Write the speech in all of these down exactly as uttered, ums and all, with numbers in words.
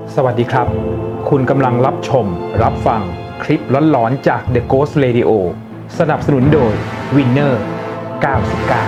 สวัสดีครับคุณกำลังรับชมรับฟังคลิปหลอนๆจาก The Ghost Radio สนับสนุนโดย Winner เก้าสิบเก้า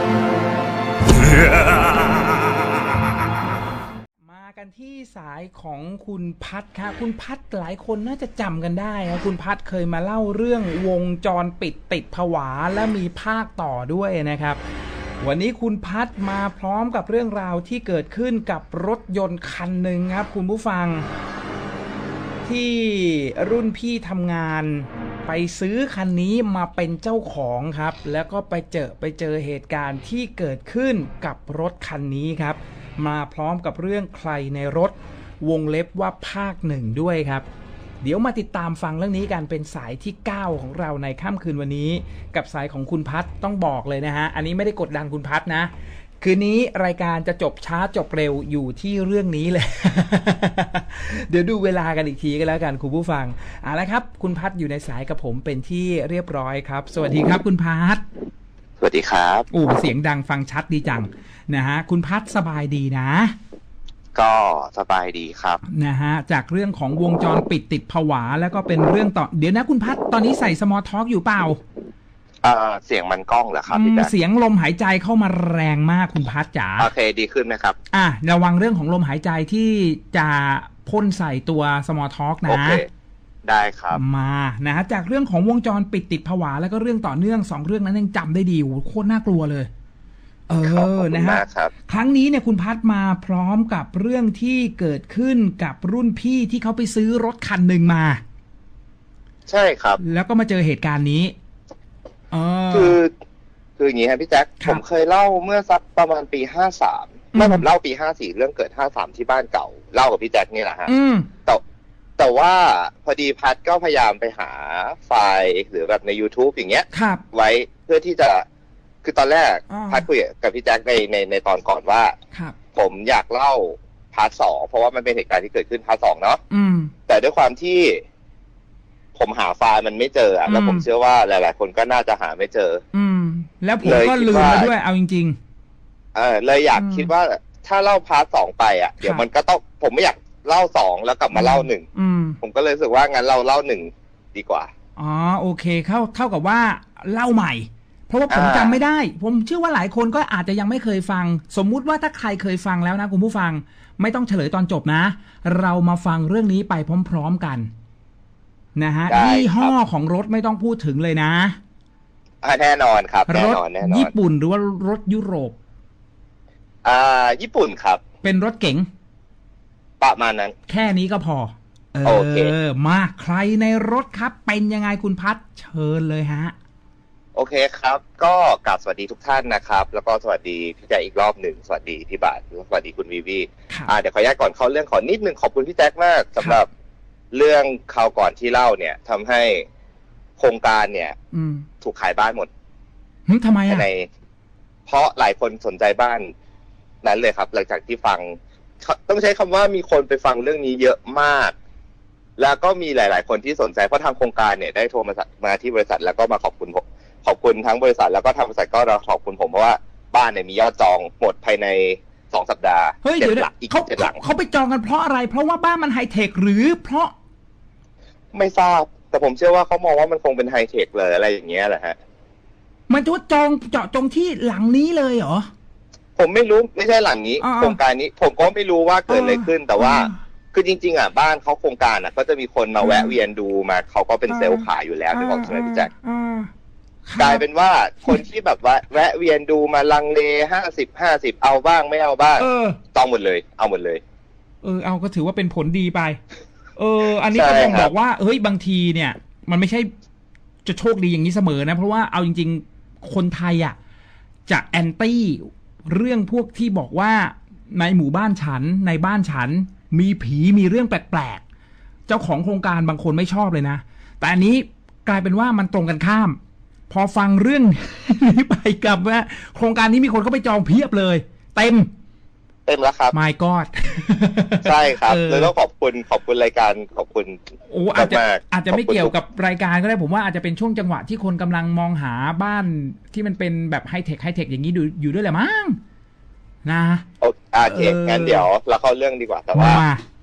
มากันที่สายของคุณพัดครับคุณพัดหลายคนน่าจะจำกันได้ครับคุณพัดเคยมาเล่าเรื่องวงจรปิดติดผวาและมีภาคต่อด้วยนะครับวันนี้คุณพัดมาพร้อมกับเรื่องราวที่เกิดขึ้นกับรถยนต์คันหนึ่งครับคุณผู้ฟังที่รุ่นพี่ทำงานไปซื้อคันนี้มาเป็นเจ้าของครับแล้วก็ไปเจอไปเจอเหตุการณ์ที่เกิดขึ้นกับรถคันนี้ครับมาพร้อมกับเรื่องใครในรถวงเล็บว่าภาคหนึ่งด้วยครับเดี๋ยวมาติดตามฟังเรื่องนี้กันเป็นสายที่เก้าของเราในค่ำคืนวันนี้กับสายของคุณพัดต้องบอกเลยนะฮะอันนี้ไม่ได้กดดันคุณพัดนะคืนนี้รายการจะจบช้าจบเร็วอยู่ที่เรื่องนี้เลย เดี๋ยวดูเวลากันอีกทีก็แล้วกันคุณผู้ฟังเอาละครับคุณพัดอยู่ในสายกับผมเป็นที่เรียบร้อยครับสวัสดีครับคุณพัดสวัสดีครับโอ้เสียงดังฟังชัดดีจังนะฮะคุณพัดสบายดีนะก็สบายดีครับนะฮะจากเรื่องของวงจรปิดติดผวาแล้วก็เป็นเรื่องต่อเดี๋ยวนะคุณพัดตอนนี้ใส่สมอลท็อกอยู่เปล่าเอ่อเสียงมันกล้องเหรอครับพี่แจ๊คเสียงลมหายใจเข้ามาแรงมากคุณพัดจ๋าโอเคดีขึ้นไหมครับอ่ะระวังเรื่องของลมหายใจที่จะพ่นใส่ตัวสมอลท็อกนะโอเคได้ครับมานะฮะจากเรื่องของวงจรปิดติดผวาแล้วก็เรื่องต่อเนื่องสองเรื่องนั้นยังจำได้ดีโหโคตรน่ากลัวเลยเออนะฮะครั้งนี้เนี่ยคุณพัดมาพร้อมกับเรื่องที่เกิดขึ้นกับรุ่นพี่ที่เขาไปซื้อรถคันหนึ่งมาใช่ครับแล้วก็มาเจอเหตุการณ์นี้เออคือคืออย่างนี้ครับพี่แจ๊คผมเคยเล่าเมื่อสักประมาณปีห้าสามเมื่อผมเล่าปีห้าสี่เรื่องเกิดห้าสามที่บ้านเก่าเล่ากับพี่แจ๊คนี่แหละฮะแต่แต่ว่าพอดีพัดก็พยายามไปหาไฟล์หรือแบบใน YouTube อย่างเงี้ยไว้เพื่อที่จะคือตอนแรกพัดคุยกับพี่แจ๊คในในในตอนก่อนว่าผมอยากเล่าพาร์ทสองเพราะว่ามันเป็นเหตุการณ์ที่เกิดขึ้นพาร์ทสองเนาะแต่ด้วยความที่ผมหาไฟล์มันไม่เจออ่ะแล้วผมเชื่อว่าหลายๆคนก็น่าจะหาไม่เจออืมแล้วผมก็ลืมไปด้วยเอาจริงๆเออเลยอยากคิดว่าถ้าเล่าพาร์ทสองไปอ่ะเดี๋ยวมันก็ต้องผมไม่อยากเล่าสองแล้วกลับมาเล่าหนึ่งผมก็เลยรู้สึกว่างั้นเราเล่าหนึ่งดีกว่าอ๋อโอเคเข้าเท่ากับว่าเล่าใหม่เพราะว่าผมจำไม่ได้ผมเชื่อว่าหลายคนก็อาจจะยังไม่เคยฟังสมมุติว่าถ้าใครเคยฟังแล้วนะคุณผู้ฟังไม่ต้องเฉลยตอนจบนะเรามาฟังเรื่องนี้ไปพร้อมๆกันนะฮะยี่ห้อของรถไม่ต้องพูดถึงเลยนะแน่นอนครับแน่นอนแน่นอนญี่ปุ่นหรือว่ารถยุโรปอ่าญี่ปุ่นครับเป็นรถเก๋งประมาณนั้นแค่นี้ก็พอเออมาใครในรถครับเป็นยังไงคุณพัดเชิญเลยฮะโอเคครับก็กราบสวัสดีทุกท่านนะครับแล้วก็สวัสดีพี่แจ๊คอีกรอบหนึ่งสวัสดีพี่บาทสวัสดีคุณวีวีอ่าเดี๋ยวขออนุญาตก่อนเข้าเรื่องขอนิดนึงขอบคุณพี่แจ๊คมากสำหรับเรื่องคราวก่อนที่เล่าเนี่ยทำให้โครงการเนี่ยถูกขายบ้านหมดทำไมอ่ะในเพราะหลายคนสนใจบ้านนั้นเลยครับหลังจากที่ฟังต้องใช้คำว่ามีคนไปฟังเรื่องนี้เยอะมากแล้วก็มีหลายๆคนที่สนใจเพราะทางโครงการเนี่ยได้โทรมามาที่บริษัทแล้วก็มาขอบคุณผมขอบคุณทั้งบริษัทแล้วก็ทางบริษัทก็ขอบคุณผมเพราะว่าบ้านเนี่ยมียอดจองหมดภายในสองสัปดาห์เฮ้ยเดี๋ยวเขาเขาไปจองกันเพราะอะไรเพราะว่าบ้านมันไฮเทคหรือเพราะไม่ทราบแต่ผมเชื่อว่าเขามองว่ามันคงเป็นไฮเทคเลยอะไรอย่างเงี้ยแหละฮะมันจะจองเจาะจงที่หลังนี้เลยเหรอผมไม่รู้ไม่ใช่หลังนี้โครงการนี้ผมก็ไม่รู้ว่าเกิดอะไรขึ้นแต่ว่าคือจริงๆอ่ะบ้านเขาโครงการอ่ะก็จะมีคนมาแวะเวียนดูมาเขาก็เป็นเซลล์ขายอยู่แล้วที่บอกใช่ไหมพี่แจ๊คกลายเป็นว่าคนที่แบบว่าแวะเวียนดูมาลังเลห้าสิบห้าสิบเอาบ้างไม่เอาบ้างจองหมดเลยเอาหมดเลยเออเอาก็ถือว่าเป็นผลดีไปเอออันนี้ก็ต้องบอกว่าเฮ้ยบางทีเนี่ยมันไม่ใช่จะโชคดีอย่างนี้เสมอนะเพราะว่าเอาจริงๆคนไทยอ่ะจะแอนตี้เรื่องพวกที่บอกว่าในหมู่บ้านฉันในบ้านฉันมีผีมีเรื่องแปลกๆเจ้าของโครงการบางคนไม่ชอบเลยนะแต่อันนี้กลายเป็นว่ามันตรงกันข้ามพอฟังเรื่องนี้ไปกับว่าโครงการนี้มีคนเข้าไปจองเพียบเลยเต็มเต็มแล้วครับ My God ใช่ครับเลยต้องขอบคุณขอบคุณรายการขอบคุณโอ้อาจจะอาจจะไม่เกี่ยวกับรายการก็ได้ผมว่าอาจจะเป็นช่วงจังหวะที่คนกำลังมองหาบ้านที่มันเป็นแบบไฮเทคไฮเทคอย่างนี้อยู่ด้วยแหละมั้งนะโอเคงั้นเดี๋ยวเราเข้าเรื่องดีกว่าแต่ว่า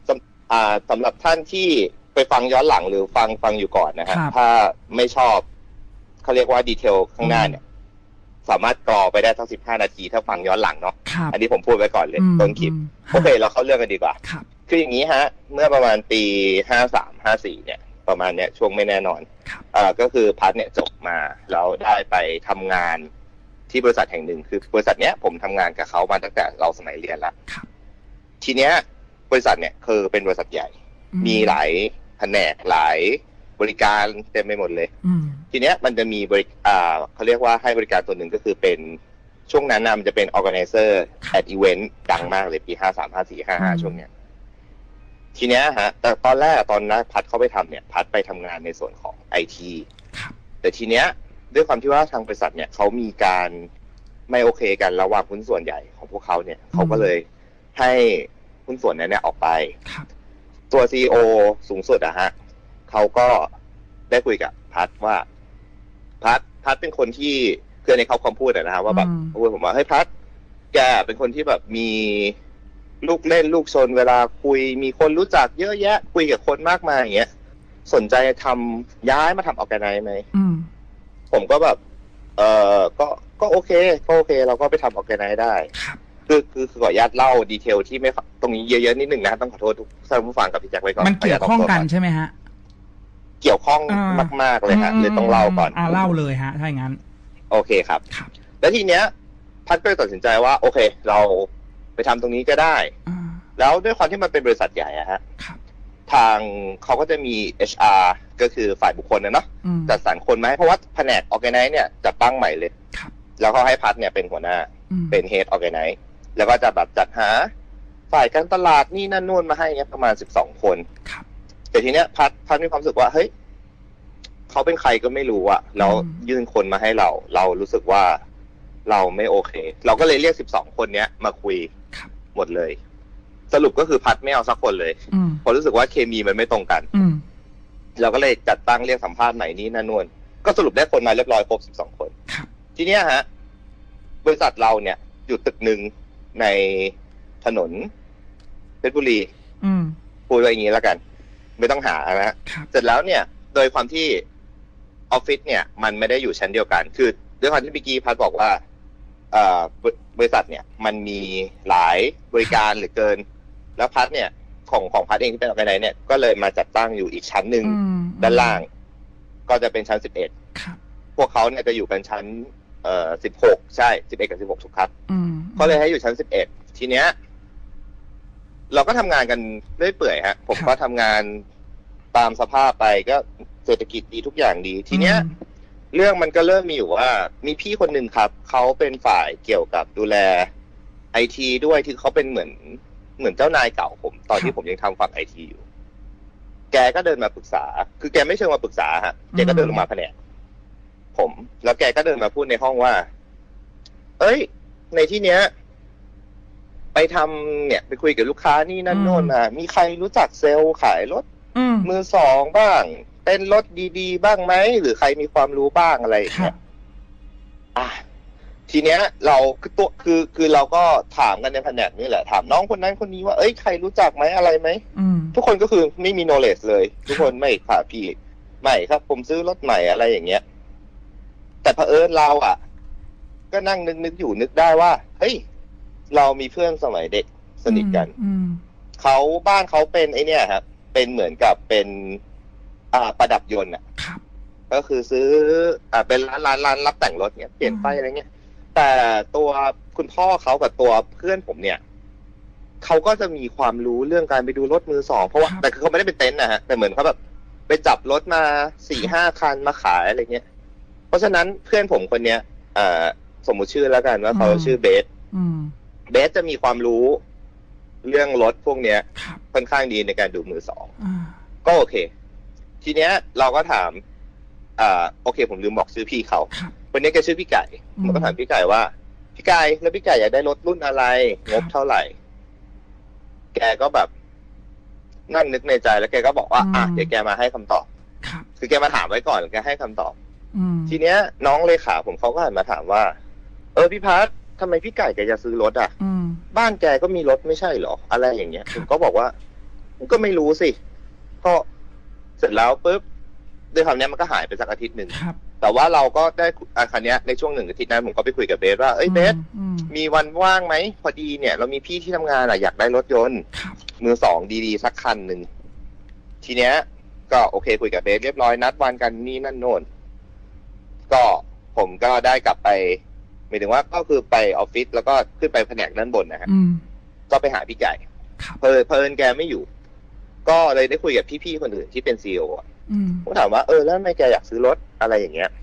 อ่าสำหรับท่านที่ไปฟังย้อนหลังหรือฟังฟังอยู่ก่อนนะฮะถ้าไม่ชอบเขาเรียกว่าดีเทลข้างหน้าเนี่ยสามารถกรอไปได้ทั้งสิบห้านาทีถ้าฟังย้อนหลังเนาะอันนี้ผมพูดไว้ก่อนเลยต้นคลิปโอเคเราเข้าเรื่องกันดีกว่าคืออย่างนี้ฮะเมื่อประมาณปีห้าสาม ห้าสี่เนี่ยประมาณเนี้ยช่วงไม่แน่นอนอ่าก็คือพัดเนี่ยจบมาแล้วได้ไปทำงานที่บริษัทแห่งหนึ่งคือบริษัทเนี้ยผมทำงานกับเขามาตั้งแต่เราสมัยเรียนแล้วทีเนี้ยบริษัทเนี่ยคือเป็นบริษัทใหญ่มีหลายแผนกหลายบริการเต็มไปหมดเลยทีเนี้ยมันจะมีบริอ่าเขาเรียกว่าให้บริการตัวหนึ่งก็คือเป็นช่วงนั้นนะมันจะเป็น organizer at event ดังมากเลยปีห้าสาม ห้าสี่ ห้าห้าช่วงเนี้ยทีเนี้ยฮะแต่ตอนแรกตอนนั้นพัดเข้าไปทำเนี่ยพัดไปทำงานในส่วนของ ไอ ที แต่ทีเนี้ยด้วยความที่ว่าทางบริษัทเนี่ยเขามีการไม่โอเคกันระหว่างหุ้นส่วนใหญ่ของพวกเขาเนี่ยเขาก็เลยให้หุ้นส่วนนั้นเนี่ยออกไปตัว ซี อี โอ สูงสุดอะฮะเขาก็ได้คุยกับพัดว่าพัดพัดเป็นคนที่คือในเขาคำพูดนะฮะว่าแบบพูดผมว่าเฮ้ยพัดแกเป็นคนที่แบบมีลูกเล่นลูกชนเวลาคุยมีคนรู้จักเยอะแยะคุยกับคนมากมายอย่างเงี้ยสนใจทำย้ายมาทำออร์แกไนซ์ไหมผมก็แบบเออก็ก็โอเคก็โอเคเราก็ไปทำออร์แกไนซ์ได้คือคือขออนุญาตเล่าดีเทลที่ไม่ตรงนี้เยอะๆนิดหนึ่งนะต้องขอโทษทุกท่านผู้ฟังกับพี่แจ็คไว้ก่อนมันเกี่ยวข้องกันใช่ไหมฮะเกี่ยวข้องมากๆเลยฮะเลยต้องเล่าก่อนอ่าเล่าเลยฮะถ้าอย่างนั้นโอเคครับแล้วทีเนี้ยพัดก็เลยตัดสินใจว่าโอเคเราไปทำตรงนี้ก็ได้แล้วด้วยความที่มันเป็นบริษัทใหญ่อะฮะทางเขาก็จะมี เอช อาร์ ก็คือฝ่ายบุคคลนะเนาะจัดสรรคนมาให้เพราะว่าแผนก Organize เนี่ยจะตั้งใหม่เลยแล้วเขาให้พัดเนี่ยเป็นหัวหน้าเป็น Head Organize แล้วก็จะแบบจัดหาฝ่ายการตลาดนี่นั่นนู่นมาให้เนี่ยประมาณสิบสองคนแต่ทีเนี้ยพัดพัดมีความรู้สึกว่าเฮ้ยเขาเป็นใครก็ไม่รู้อะแล้วยื่นคนมาให้เราเรารู้สึกว่าเราไม่โอเคเราก็เลยเรียกสิบสองคนเนี้ยมาคุยหมดเลยสรุปก็คือพัดไม่เอาสักคนเลยเพราะรู้สึกว่าเคมีมันไม่ตรงกันเราก็เลยจัดตั้งเรียกสัมภาษณ์ใหม่นี้นั่นนู่นก็สรุปได้คนมาเรียบร้อยครบสิบสองคนทีเนี้ยฮะบริษัทเราเนี่ยอยู่ตึกหนึ่งในถนนเพชรบุรีพูดไว้อย่างนี้แล้วกันไม่ต้องหานะฮะเสร็จแล้วเนี่ยโดยความที่ออฟฟิศเนี่ยมันไม่ได้อยู่ชั้นเดียวกันคือด้วยความที่พี่กี้พัดบอกว่าบริษัทเนี่ยมันมีหลายบริการเหลือเกินแล้วพัดเนี่ยของของพัดเองที่เป็นออร์แกไนซ์เนี่ยก็เลยมาจัดตั้งอยู่อีกชั้นหนึ่งด้านล่างก็จะเป็นชั้นสิบเอ็ดพวกเขาเนี่ยจะอยู่กันชั้นเอ่อสิบหกใช่สิบเอ็ดกับสิบหกถูกครับเขาเลยให้อยู่ชั้นสิบเอ็ดทีเนี้ยเราก็ทำงานกันเรื่อยเปื่อยฮะผมก็ทำงานตามสภาพไปก็เศรษฐกิจดีทุกอย่างดีทีเนี้ยเรื่องมันก็เริ่มมีอยู่ว่ามีพี่คนหนึ่งครับเขาเป็นฝ่ายเกี่ยวกับดูแลไอทีด้วยที่เขาเป็นเหมือนเหมือนเจ้านายเก่าผมตอนที่ผมยังทำฝั่งไอทีอยู่แกก็เดินมาปรึกษาคือแกไม่เชิงมาปรึกษาฮะแกก็เดินลงมาแผนกผมแล้วแกก็เดินมาพูดในห้องว่าเอ้ยในที่เนี้ยไปทำเนี่ยไปคุยกับลูกค้านี่นั่นโน่นมามีใครรู้จักเซลล์ขายรถมือสองบ้างเป็นรถดีๆบ้างไหมหรือใครมีความรู้บ้างอะไรอย่างเงี้ยอ่ะทีเนี้ยเราคือตัวคือคือเราก็ถามกันในแผนกนี่แหละถามน้องคนนั้นคนนี้ว่าเอ้ยใครรู้จักไหมอะไรไหมทุกคนก็คือไม่มี knowledge เลยทุกคนไม่ค่ะพี่ไม่ครับผมซื้อรถใหม่อะไรอย่างเงี้ยแต่เผอิญเราอ่ะก็นั่งนึกนึกอยู่นึกได้ว่าเฮ้ยเรามีเพื่อนสมัยเด็กสนิทกันเขาบ้านเขาเป็นไอเนี้ยครับเป็นเหมือนกับเป็นอ่าประดับยนต์อ่ะก็คือซื้ออ่าเป็นร้านร้านร้านรับแต่งรถเนี้ยเปลี่ยนไฟอะไรเงี้ยแต่ตัวคุณพ่อเขากับตัวเพื่อนผมเนี่ยเขาก็จะมีความรู้เรื่องการไปดูรถมือสองเพราะว่าแต่คือเขาไม่ได้เป็นเต็นท์นะฮะแต่เหมือนเขาแบบไปจับรถมาสี่ห้าคันมาขายอะไรเงี้ยเพราะฉะนั้นเพื่อนผมคนเนี้ยอ่าสมมุติชื่อแล้วกันว่าเขาชื่อเบสเบสจะมีความรู้เรื่องรถพวกเนี้ยค่อนข้างดีในการดูมือสองก็โอเคทีเนี้ยเราก็ถามอ่าโอเคผมลืมบอกชื่อพี่เขาคนนี้แกชื่อพี่ไก่ผมก็ถามพี่ไก่ว่าพี่ไก่แล้วพี่ไก่อยากได้รถรุ่นอะไรงบเท่าไหร่แกก็แบบนั่งนึกในใจแล้วแกก็บอกว่าอ่ะเดี๋ยวแกมาให้คำตอบคือแกมาถามไว้ก่อนแกให้คำตอบทีเนี้ยน้องเลขาผมเขาก็หันมาถามว่าเออพี่พัททำไมพี่ไก่แกจะซื้อรถอ่ะบ้านแกก็มีรถไม่ใช่หรออะไรอย่างเงี้ยผมก็บอกว่าก็ไม่รู้สิก็เสร็จแล้วปุ๊บด้วยคำนี้มันก็หายไปสักอาทิตย์หนึ่งแต่ว่าเราก็ได้อาคารนี้ในช่วงหนึ่งอาทิตย์นั้นผมก็ไปคุยกับเบสว่าเอ้ยเบสมีวันว่างไหมพอดีเนี่ยเรามีพี่ที่ทำงานอะอยากได้รถยนต์มือสองดีๆสักคันหนึ่งทีเนี้ยก็โอเคคุยกับเบสเรียบร้อยนัดวันกันนี่นั่นโน่นก็ผมก็ได้กลับไปหมายถึงว่าก็คือไปออฟฟิศแล้วก็ขึ้นไปแผนกด้านบนนะฮะก็ไปหาพี่ไก่เพลินเพลินแกไม่อยู่ก็เลยได้คุยกับพี่ๆคนอื่นที่เป็นซีอีโอผมถามว่าเออแล้วทำไมแกอยากซื้อรถอะไรอย่างเงี้ย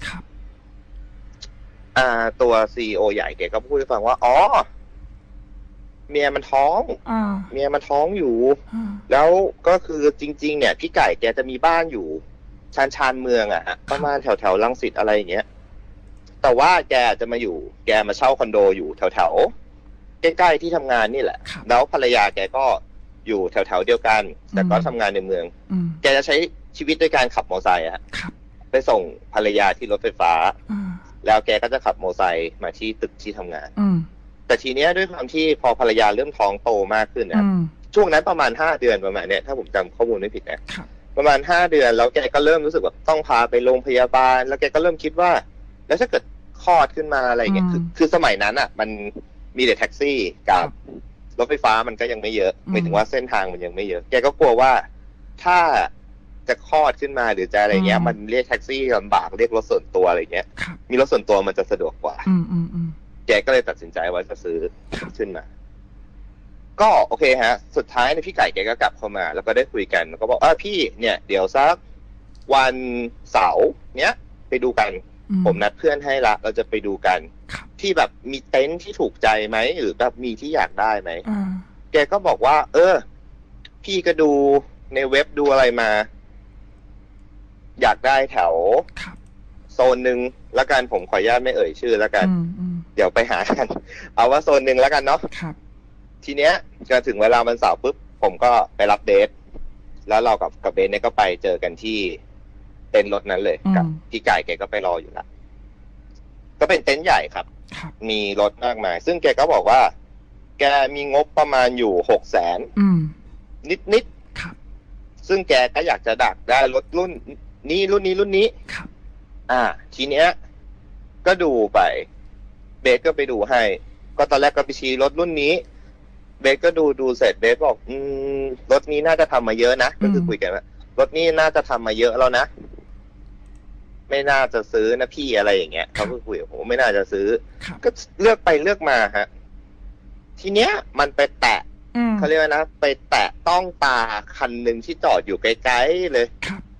อ่าตัวซีอีโอใหญ่แกก็พูดให้ฟังว่าอ๋อเมียมันท้องเมียมันท้องอยู่แล้วก็คือจริงๆเนี่ยพี่ไก่แกจะมีบ้านอยู่ชานชานเมืองอะฮะประมาณแถวแถวรังสิตอะไรอย่างเงี้ยแต่ว่าแกจะมาอยู่แกมาเช่าคอนโดอยู่แถวแถวใกล้ๆที่ทำงานนี่แหละแล้วภรรยาแกก็อยู่แถวๆเดียวกันแต่ก็ทำงานในเมืองแกจะใช้ชีวิตด้วยการขับมอเตอร์ไซค์อะไปส่งภรรยาที่รถไฟฟ้าแล้วแกก็จะขับมอเตอร์ไซค์มาที่ตึกที่ทำงานแต่ทีเนี้ยด้วยความที่พอภรรยาเริ่มท้องโตมากขึ้นนะครับช่วงนั้นประมาณห้าเดือนประมาณเนี้ยถ้าผมจำข้อมูลไม่ผิดนะประมาณห้าเดือนแล้วแกก็เริ่มรู้สึกแบบต้องพาไปโรงพยาบาลแล้วแกก็เริ่มคิดว่าแล้วถ้าเกิดคลอดขึ้นมาอะไรเงี้ยคือคือสมัยนั้นอ่ะมันมีแต่แท็กซี่กับรถไฟฟ้ามันก็ยังไม่เยอะหมายถึงว่าเส้นทางมันยังไม่เยอะแกก็กลัวว่าถ้าจะคลอดขึ้นมาหรือจะอะไรเงี้ยมันเรียกแท็กซี่ลำบากเรียกรถส่วนตัวอะไรเงี้ยมีรถส่วนตัวมันจะสะดวกกว่าแกก็เลยตัดสินใจว่าจะซื้อขึ้นมาก็โอเคฮะสุดท้ายในพี่ไก่แกก็กลับเข้ามาแล้วก็ได้คุยกันแล้วก็บอกว่าพี่เนี่ยเดี๋ยวสักวันเสาร์เนี้ยไปดูกันผมนัดเพื่อนให้ละเราจะไปดูกันที่แบบมีเต็นท์ที่ถูกใจไหมหรือแบบมีที่อยากได้ไหมแกก็บอกว่าเออพี่ก็ดูในเว็บดูอะไรมาอยากได้แถวโซนหนึ่งละกันผมขออนุญาตไม่เอ่ยชื่อละกันเดี๋ยวไปหากันเอาว่าโซนหนึ่งละกันเนาะทีเนี้ยจะถึงเวลาวันเสาร์ปุ๊บผมก็ไปรับเดทแล้วเรากับกับเบสเนี่ยก็ไปเจอกันที่เต็นท์รถนั้นเลยกับพี่ไก่แกก็ไปรออยู่ละก็เป็นเต็นท์ใหญ่ครับมีรถมากมายซึ่งแกก็บอกว่าแกมีงบประมาณอยู่หกแสนนิดนิดซึ่งแกก็อยากจะดักได้รถรุ่นนี้รุ่นนี้รุ่นนี้อ่าทีเนี้ยก็ดูไปเบสก็ไปดูให้ก็ตอนแรกก็ไปชี้รถรุ่นนี้เบสก็ดูดูเสร็จเบสบอกอืมรถนี้น่าจะทำมาเยอะนะก็คือคุยกันว่ารถนี้น่าจะทำมาเยอะแล้วนะไม่น่าจะซื้อนะพี่อะไรอย่างเงี้ยเขาก็คุยกับผมไม่น่าจะซื้อก็เลือกไปเลือกมาฮะทีเนี้ยมันไปแตะเขาเรียกว่านะไปแตะต้องตาคันหนึ่งที่จอดอยู่ไกลๆเลย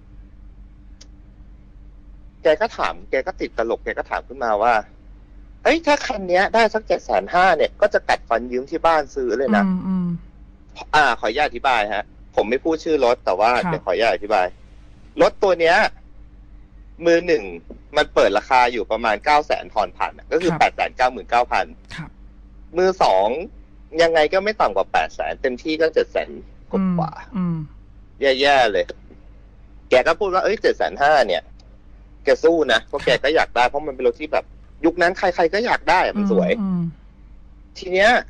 แกก็ถามแกก็ติดตลกแกก็ถามขึ้นมาว่าเอ้ยถ้าคันเนี้ยได้สักเจ็ดแสนห้าเนี่ยก็จะกัดฟันยืมที่บ้านซื้อเลยนะอ่าขออนุญาตอธิบายฮะผมไม่พูดชื่อรถแต่ว่าเดี๋ยวขออนุญาตอธิบายรถตัวเนี้ยมือหนึ่งมันเปิดราคาอยู่ประมาณเก้าแสนทอนพันก็คือแปดแสนเก้าหมื่นเก้าพันมือสองยังไงก็ไม่ต่ำกว่าแปดแสนเต็มที่ก็เจ็ดแสนกว่าแย่ๆเลยแกก็พูดว่าเอ้ยเจ็ดแสนห้าเนี่ยแกสู้นะเพราะแกก็อยากได้เพราะมันเป็นรถที่แบบยุคนั้นใครๆก็อยากได้มันสวยทีเนี้ย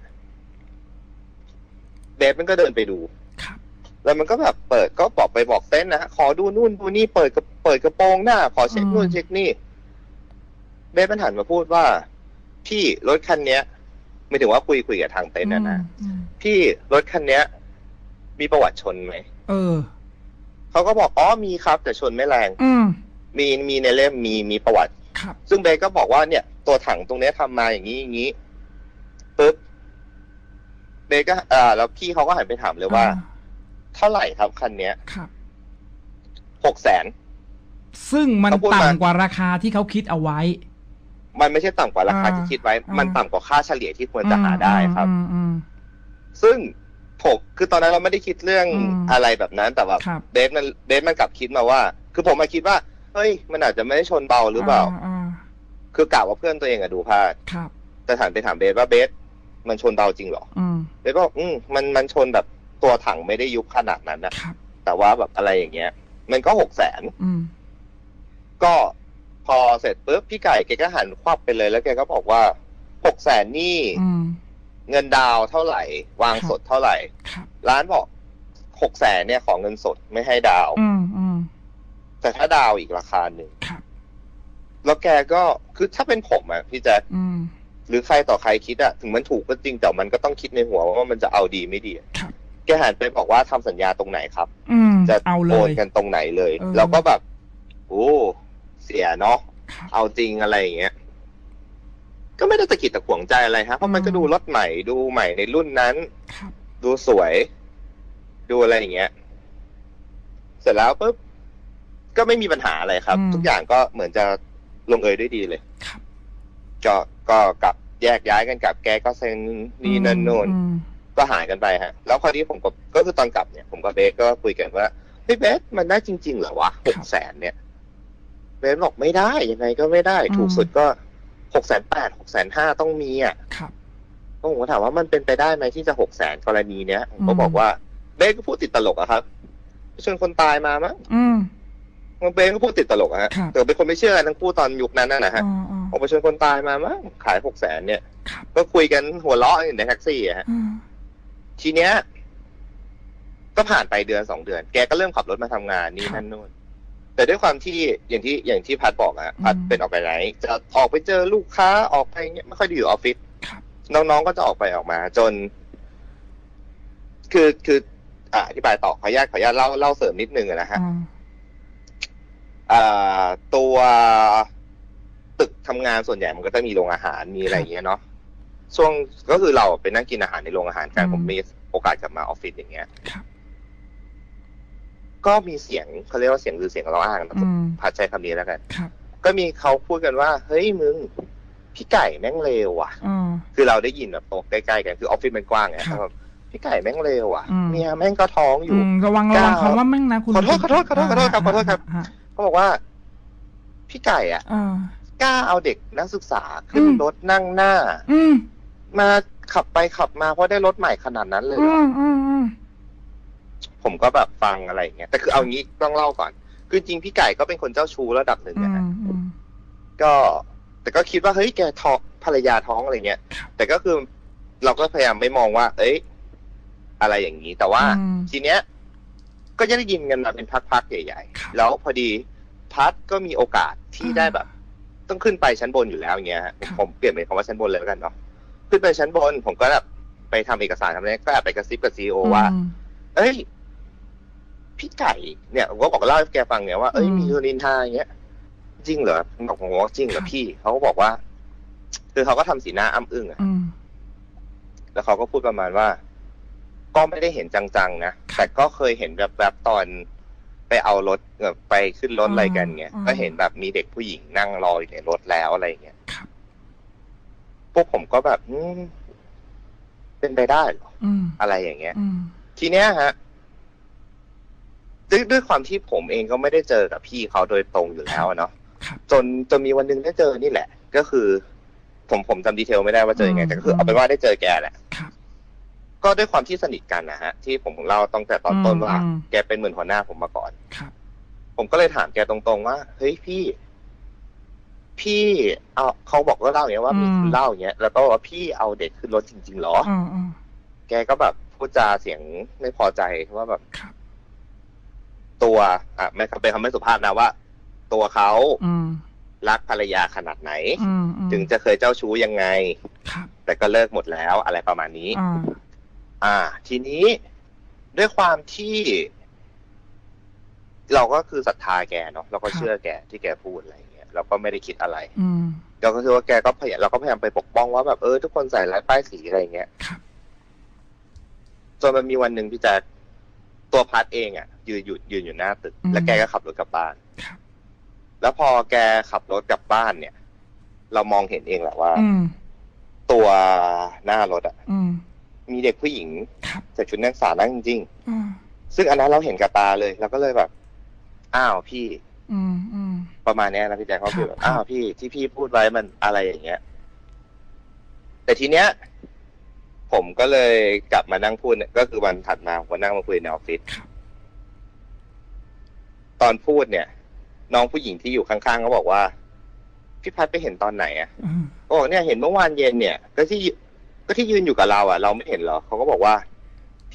เบสมันก็เดินไปดูแล้วมันก็แบบเปิดก็บอกไปบอกเต้นนะขอดูนู่นดูนี่เปิดกระเปิดกระโปรงหน้าขอเช็คนู่นเช็คนี่เบสมันหันมาพูดว่าพี่รถคันเนี้ยไม่ถึงว่าคุยคุยกับทางเต้นนะนะพี่รถคันเนี้ยมีประวัติชนไหมเออเขาก็บอกอ๋อมีครับแต่ชนไม่แรงมีมีในเล่มมีมีประวัติซึ่งเบสก็บอกว่าเนี่ยตัวถังตรงนี้ทำมาอย่างนี้อย่างนี้ปึ๊บเบสก็อ่าแล้วพี่เขาก็หันไปถามเลยว่าเท่าไหร่ครับคันเนี้ยหกแสนซึ่งมันต่ำกว่าราคาที่เขาคิดเอาไว้มันไม่ใช่ต่ำกว่าราคาที่คิดไว้มันต่ำกว่าค่าเฉลี่ยที่ควรจะหาได้ครับซึ่งผมคือตอนนั้นเราไม่ได้คิดเรื่องอะไรแบบนั้นแต่ว่าเบสมันเบสมันกลับคิดมาว่าคือผมมาคิดว่าเฮ้ยมันอาจจะไม่ได้ชนเบาหรือเปล่าคือกล่าวว่าเพื่อนตัวเองอะดูพลาดแต่ถามไปถามเบสว่าเบสมันชนเบาจริงหรอเบสบอกอืมมันมันชนแบบตัวถังไม่ได้ยุบขนาดนั้นนะแต่ว่าแบบอะไรอย่างเงี้ยมันก็หกแสนก็พอเสร็จปุ๊บพี่ไก่แกก็หันควับไปเลยแล้วแกก็บอกว่าหกแสนนี่เงินดาวเท่าไหร่วางสดเท่าไหร่ร้านบอกหกแสนเนี่ยขอเงินสดไม่ให้ดาวอืมอืมแต่ถ้าดาวอีกราคาหนึ่งแล้วแกก็คือถ้าเป็นผมอะพี่แจ๊คหรือใครต่อใครคิดอะถึงมันถูกก็จริงแต่มันก็ต้องคิดในหัวว่ามันจะเอาดีไม่ดีแกหันไปบอกว่าทำสัญญาตรงไหนครับจะโอนกันตรงไหนเลยแล้วก็แบบโอ้เสียเนาะเอาจริงอะไรอย่างเงี้ยก็ไม่ได้ตะกิดตะขวงใจอะไรฮะเพราะมันก็ดูรถใหม่ดูใหม่ในรุ่นนั้นดูสวยดูอะไรอย่างเงี้ยเสร็จแล้วปุ๊บก็ไม่มีปัญหาอะไรครับทุกอย่างก็เหมือนจะลงเอยด้วยดีเลยก็ก็กลับแยกย้ายกันกลับแกก็เซ็นนี่นั่นโน่นก็หายกันไปฮะแล้วคราวนี้ผมก็ก็คือตอนกลับเนี่ยผมกับเบสก็คุยกันว่าเฮ้ยเบสมันได้จริงๆเหรอวะหกแสนเนี่ยเบสบอกไม่ได้ยังไงก็ไม่ได้ถูกสุดก็หกแสนแปดหกแสนห้าต้องมีอ่ะผมก็ถามว่ามันเป็นไปได้ไหมที่จะหกแสนกรณีเนี้ยผมก็บอกว่าเบสก็พูดติดตลกอะครับชวนคนตายมามั้งเบสก็พูดติดตลกอะฮะแต่เป็นคนไม่เชื่อทั้งคู่ตอนยุคนั้นนะฮะออกไปชวนคนตายมามั้งขายหกแสนเนี่ยก็คุยกันหัวเราะอยู่ในแท็กซี่อะฮะทีเนี้ยก็ผ่านไปเดือนสองเดือนแกก็เริ่มขับรถมาทำงานนี่นั่นนู่นแต่ด้วยความที่อย่างที่อย่างที่พัดบอกอะพัดเป็นออกไปไหนจะออกไปเจอลูกค้าออกไปเงี้ยไม่ค่อยได้อยู่ออฟฟิศน้องๆก็จะออกไปออกมาจนคือคืออ่าอธิบายต่อขออนุญาตขออนุญาตเล่าเล่าเสริมนิดนึงนะฮะอ่าตัวตึกทำงานส่วนใหญ่มันก็จะมีโรงอาหารมีอะไรอย่างเงี้ยเนาะช่วงก็คือเราไปนั่งกินอาหารในโรงอาหารกันผมมีโอกาสกลับมาออฟฟิศอย่างเงี้ยก็มีเสียงเขาเรียกว่าเสียงหรือเสียงเราอ้างพัดใช้คำนี้แล้วกันก็มีเขาพูดกันว่าเฮ้ยมึงพี่ไก่แม่งเลวอ่ะคือเราได้ยินแบบโต๊ะใกล้ๆกันคือออฟฟิศมันกว้างไงครับพี่ไก่แม่งเลวอ่ะเมียแม่งก็ท้องอยู่ระวังระวังคำว่าแม่งนะคุณขอโทษขอโทษขอโทษขอโทษครับขอโทษครับเขาบอกว่าพี่ไก่อ่ะกล้าเอาเด็กนักศึกษาขึ้นรถนั่งหน้ามาขับไปขับมาเพราะได้รถใหม่ขนาดนั้นเลยผมก็แบบฟังอะไรอย่างเงี้ยแต่คือเอางี้ต้องเล่าก่อนคือจริงพี่ไก่ก็เป็นคนเจ้าชู้ระดับหนึ่งนะฮะก็แต่ก็คิดว่าเฮ้ยแกท้องภรรยาท้องอะไรเงี้ยแต่ก็คือเราก็พยายามไม่มองว่าเอ้ยอะไรอย่างนี้แต่ว่าทีเนี้ยก็จะได้ยินกันมาเป็นพักๆใหญ่ๆแล้วพอดีพัดก็มีโอกาสที่ได้แบบต้องขึ้นไปชั้นบนอยู่แล้วอย่างเงี้ยผมเปลี่ยนเป็นคำว่าชั้นบนเลยแล้วกันเนาะขึ้นไปชั้นบนผมก็แบบไปทำเอกสารทำอะไรก็แบบไปกระซิบกับซีอีโอว่าเอ้ยพี่ไก่เนี่ยผมก็บอกเล่าให้แกฟังเนี่ยว่าเอ้ยมีโซลินทาอย่างเงี้ยจริงเหรอบอกผมว่าจริงเหรอพี่เขาก็บอกว่าคือเขาก็ทำสีหน้าอ้ำอึ้งอะแล้วเขาก็พูดประมาณว่าก็ไม่ได้เห็นจังๆนะแต่ก็เคยเห็นแบบแบบตอนไปเอารถแบบไปขึ้นรถอะไรกันเงี้ยก็เห็นแบบมีเด็กผู้หญิงนั่งรออยู่ในรถแล้วอะไรเงี้ยพวกผมก็แบบเป็นไปได้หรออะไรอย่างเงี้ยทีเนี้ยฮะด้วยด้วยความที่ผมเองก็ไม่ได้เจอกับพี่เขาโดยตรงอยู่แล้วเนาะจนจนมีวันนึงได้เจอนี่แหละก็คือผมผมจำดีเทลไม่ได้ว่าเจอยังไงแต่ก็คือเอาเป็นว่าได้เจอแกแหละก็ด้วยความที่สนิทกันนะฮะที่ผมเล่าตั้งแต่ตอนต้นว่าแกเป็นเหมือนหัวหน้าผมมาก่อนผมก็เลยถามแกตรงๆว่าเฮ้ยพี่พี่เอาเขาบอกก็เล่าอย่างเงี้ยว่ามีคนเล่าอย่างเงี้ยแล้วก็ว่าพี่เอาเด็กขึ้นรถจริงๆหรอแกก็แบบพูดจาเสียงไม่พอใจว่าแบบตัวอ่ะไม่เป็นคำไม่สุภาพนะว่าตัวเขารักภรรยาขนาดไหนถึงจะเคยเจ้าชู้ยังไงแต่ก็เลิกหมดแล้วอะไรประมาณนี้อ่าทีนี้ด้วยความที่เราก็คือศรัทธาแกเนาะเราก็เชื่อแกที่แกพูดอะไรอย่างเงี้ยเราก็ไม่ได้คิดอะไรเราก็คือว่าแกก็พยายามเราก็พยายามไปปกป้องว่าแบบเออทุกคนใส่ร้ายป้ายสีอะไรอย่างเงี้ยจนมันมีวันหนึ่งพี่แจ๊คตัวพัดเองอ่ะยืนอยู่ยืนอยู่หน้าตึกแล้วแกก็ขับรถกลับบ้านแล้วพอแกขับรถกลับบ้านเนี่ยเรามองเห็นเองแหละว่าตัวหน้ารถอ่ะมีเด็กผู้หญิงใส่ชุดนักศึกษานั่งจริงๆซึ่งอันนั้นเราเห็นกับตาเลยเราก็เลยแบบอ้าวพี่ประมาณนี้นะพี่แจ๊คเขาคืออ้าวพี่ที่พี่พูดไว้มันอะไรอย่างเงี้ยแต่ทีเนี้ยผมก็เลยกลับมานั่งพูดเนี่ยก็คือวันถัดมาผมนั่งมาคุยในออฟฟิศตอนพูดเนี่ยน้องผู้หญิงที่อยู่ข้างๆเขาบอกว่าพี่พัดไปเห็นตอนไหนอ่ะโอ้เนี่ยเห็นเมื่อวานเย็นเนี่ยก็ที่ก็ที่ยืนอยู่กับเราอ่ะเราไม่เห็นเหรอเขาก็บอกว่าพ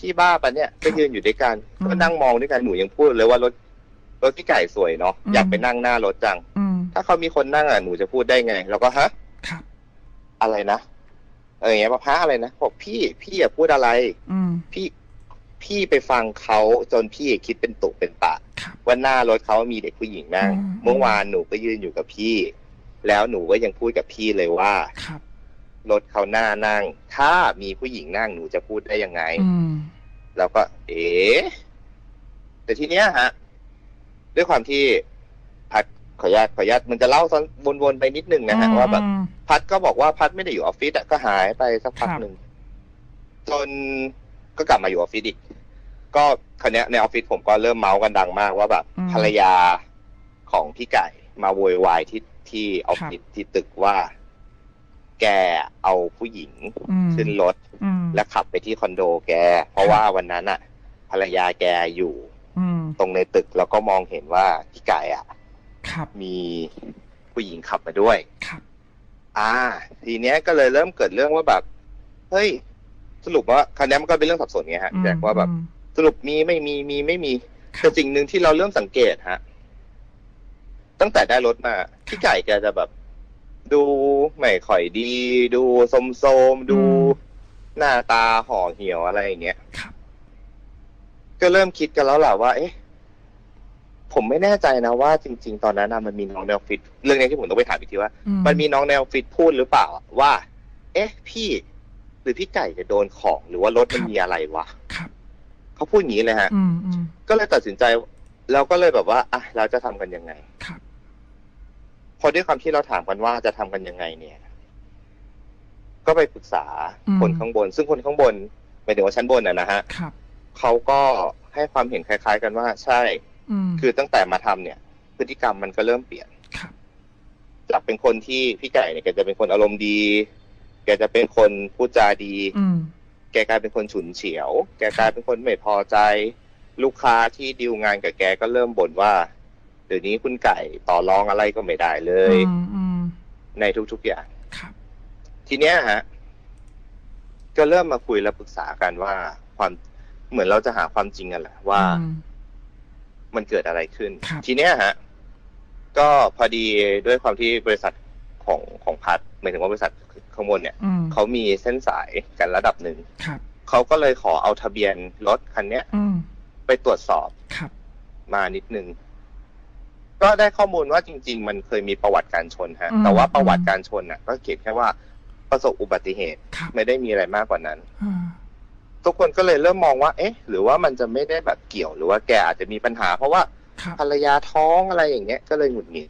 พี่บ้าปะเนี่ยก็ยืนอยู่ด้วยกันก็นั่งมองด้วยกันหนูยังพูดเลยว่ารถรถพี่ไก่สวยเนาะอยากไปนั่งหน้ารถจังถ้าเขามีคนนั่งอ่ะหนูจะพูดได้ไงแล้วก็ฮะอะไรนะอะไรอย่างเงี้ยพระอะไรนะบอกพี่พี่อย่าพูดอะไรพี่พี่ไปฟังเขาจนพี่คิดเป็นตุเป็นตะว่าหน้ารถเขามีเด็กผู้หญิงนั่งเมื่อวานหนูก็ยืนอยู่กับพี่แล้วหนูก็ยังพูดกับพี่เลยว่ารถเขาหน้านั่งถ้ามีผู้หญิงนั่งหนูจะพูดได้ยังไงแล้วก็เอ๋แต่ทีเนี้ยฮะด้วยความที่พัดขออนุญาตขออนุญาตมันจะเล่าซ้อนวนๆไปนิดนึงนะฮะว่าแบบพัดก็บอกว่าพัดไม่ได้อยู่ออฟฟิศอะก็หายไปสักพักหนึ่งจนก็กลับมาอยู่ออฟฟิศอีกก็คราวนี้ในออฟฟิศผมก็เริ่มเมาส์กันดังมากว่าแบบภรรยาของพี่ไก่มาโวยวายที่ที่ออฟฟิศที่ตึกว่าแกเอาผู้หญิงขึ้นรถและขับไปที่คอนโดแกเพราะว่าวันนั้นอะภรรยาแกอยู่ตรงในตึกแล้วก็มองเห็นว่าพี่ไก่อะมีผู้หญิงขับมาด้วยอ่าทีเนี้ยก็เลยเริ่มเกิดเรื่องว่าแบบเฮ้ยสรุปว่าคราวนี้มันก็เป็นเรื่องสับสนไงฮะแจ็คว่าแบบสรุปมีไม่มีมีไม่มีแต่สิ่งหนึ่งที่เราเริ่มสังเกตฮะตั้งแต่ได้รถมาพี่ไก่แกจะแบบดูไม่ค่อยดีดูโสมๆดูหน้าตาห่อเหี่ยวอะไรอย่างเงี้ยก็เริ่มคิดกันแล้วแหละว่าเอ๊ะผมไม่แน่ใจนะว่าจริงๆตอนนั้นมันมีน้องในออฟฟิศเรื่องนี้ที่ผมต้องไปถามอีกทีว่ามันมีน้องในออฟฟิศพูดหรือเปล่าว่าเอ๊ะพี่หรือพี่ไก่จะโดนของหรือว่ารถมันมีอะไรวะเขาพูดอย่างนี้เลยฮะก็เลยตัดสินใจเราก็เลยแบบว่าอ่ะเราจะทำกันยังไงพอด้วยความที่เราถามกันว่าจะทำกันยังไงเนี่ยก็ไปปรึกษาคนข้างบนซึ่งคนข้างบนหมายถึงว่าชั้นบนน่ะนะฮะเขาก็ให้ความเห็นคล้ายๆกันว่าใช่คือตั้งแต่มาทำเนี่ยพฤติกรรมมันก็เริ่มเปลี่ยนจากเป็นคนที่พี่ไก่เนี่ยแกจะเป็นคนอารมณ์ดีแกจะเป็นคนพูดจาดีแกกลายเป็นคนฉุนเฉียวแกกลายเป็นคนไม่พอใจลูกค้าที่ดีลงานกับแกก็เริ่มบ่นว่าเดี๋ยวนี้คุณไก่ต่อรองอะไรก็ไม่ได้เลยในทุกๆอย่างทีเนี้ยฮะก็เริ่มมาคุยและปรึกษากันว่าความเหมือนเราจะหาความจริงกันแหละว่ามันเกิดอะไรขึ้นทีเนี้ยฮะก็พอดีด้วยความที่บริษัทของของพัดหมายถึงว่าบริษัทข้างบนเนี่ยเขามีเส้นสายกันระดับหนึ่งเขาก็เลยขอเอาทะเบียนรถคันเนี้ยไปตรวจสอบมานิดนึงก็ได้ข้อมูลว่าจริงๆมันเคยมีประวัติการชนฮะแต่ว่าประวัติการชนน่ะก็เขียนแค่ว่าประสบอุบัติเหตุไม่ได้มีอะไรมากกว่านั้นทุกคนก็เลยเริ่มมองว่าเอ๊ะหรือว่ามันจะไม่ได้แบบเกี่ยวหรือว่าแกอาจจะมีปัญหาเพราะว่าภรรยาท้องอะไรอย่างเงี้ยก็เลยหงุดหงิด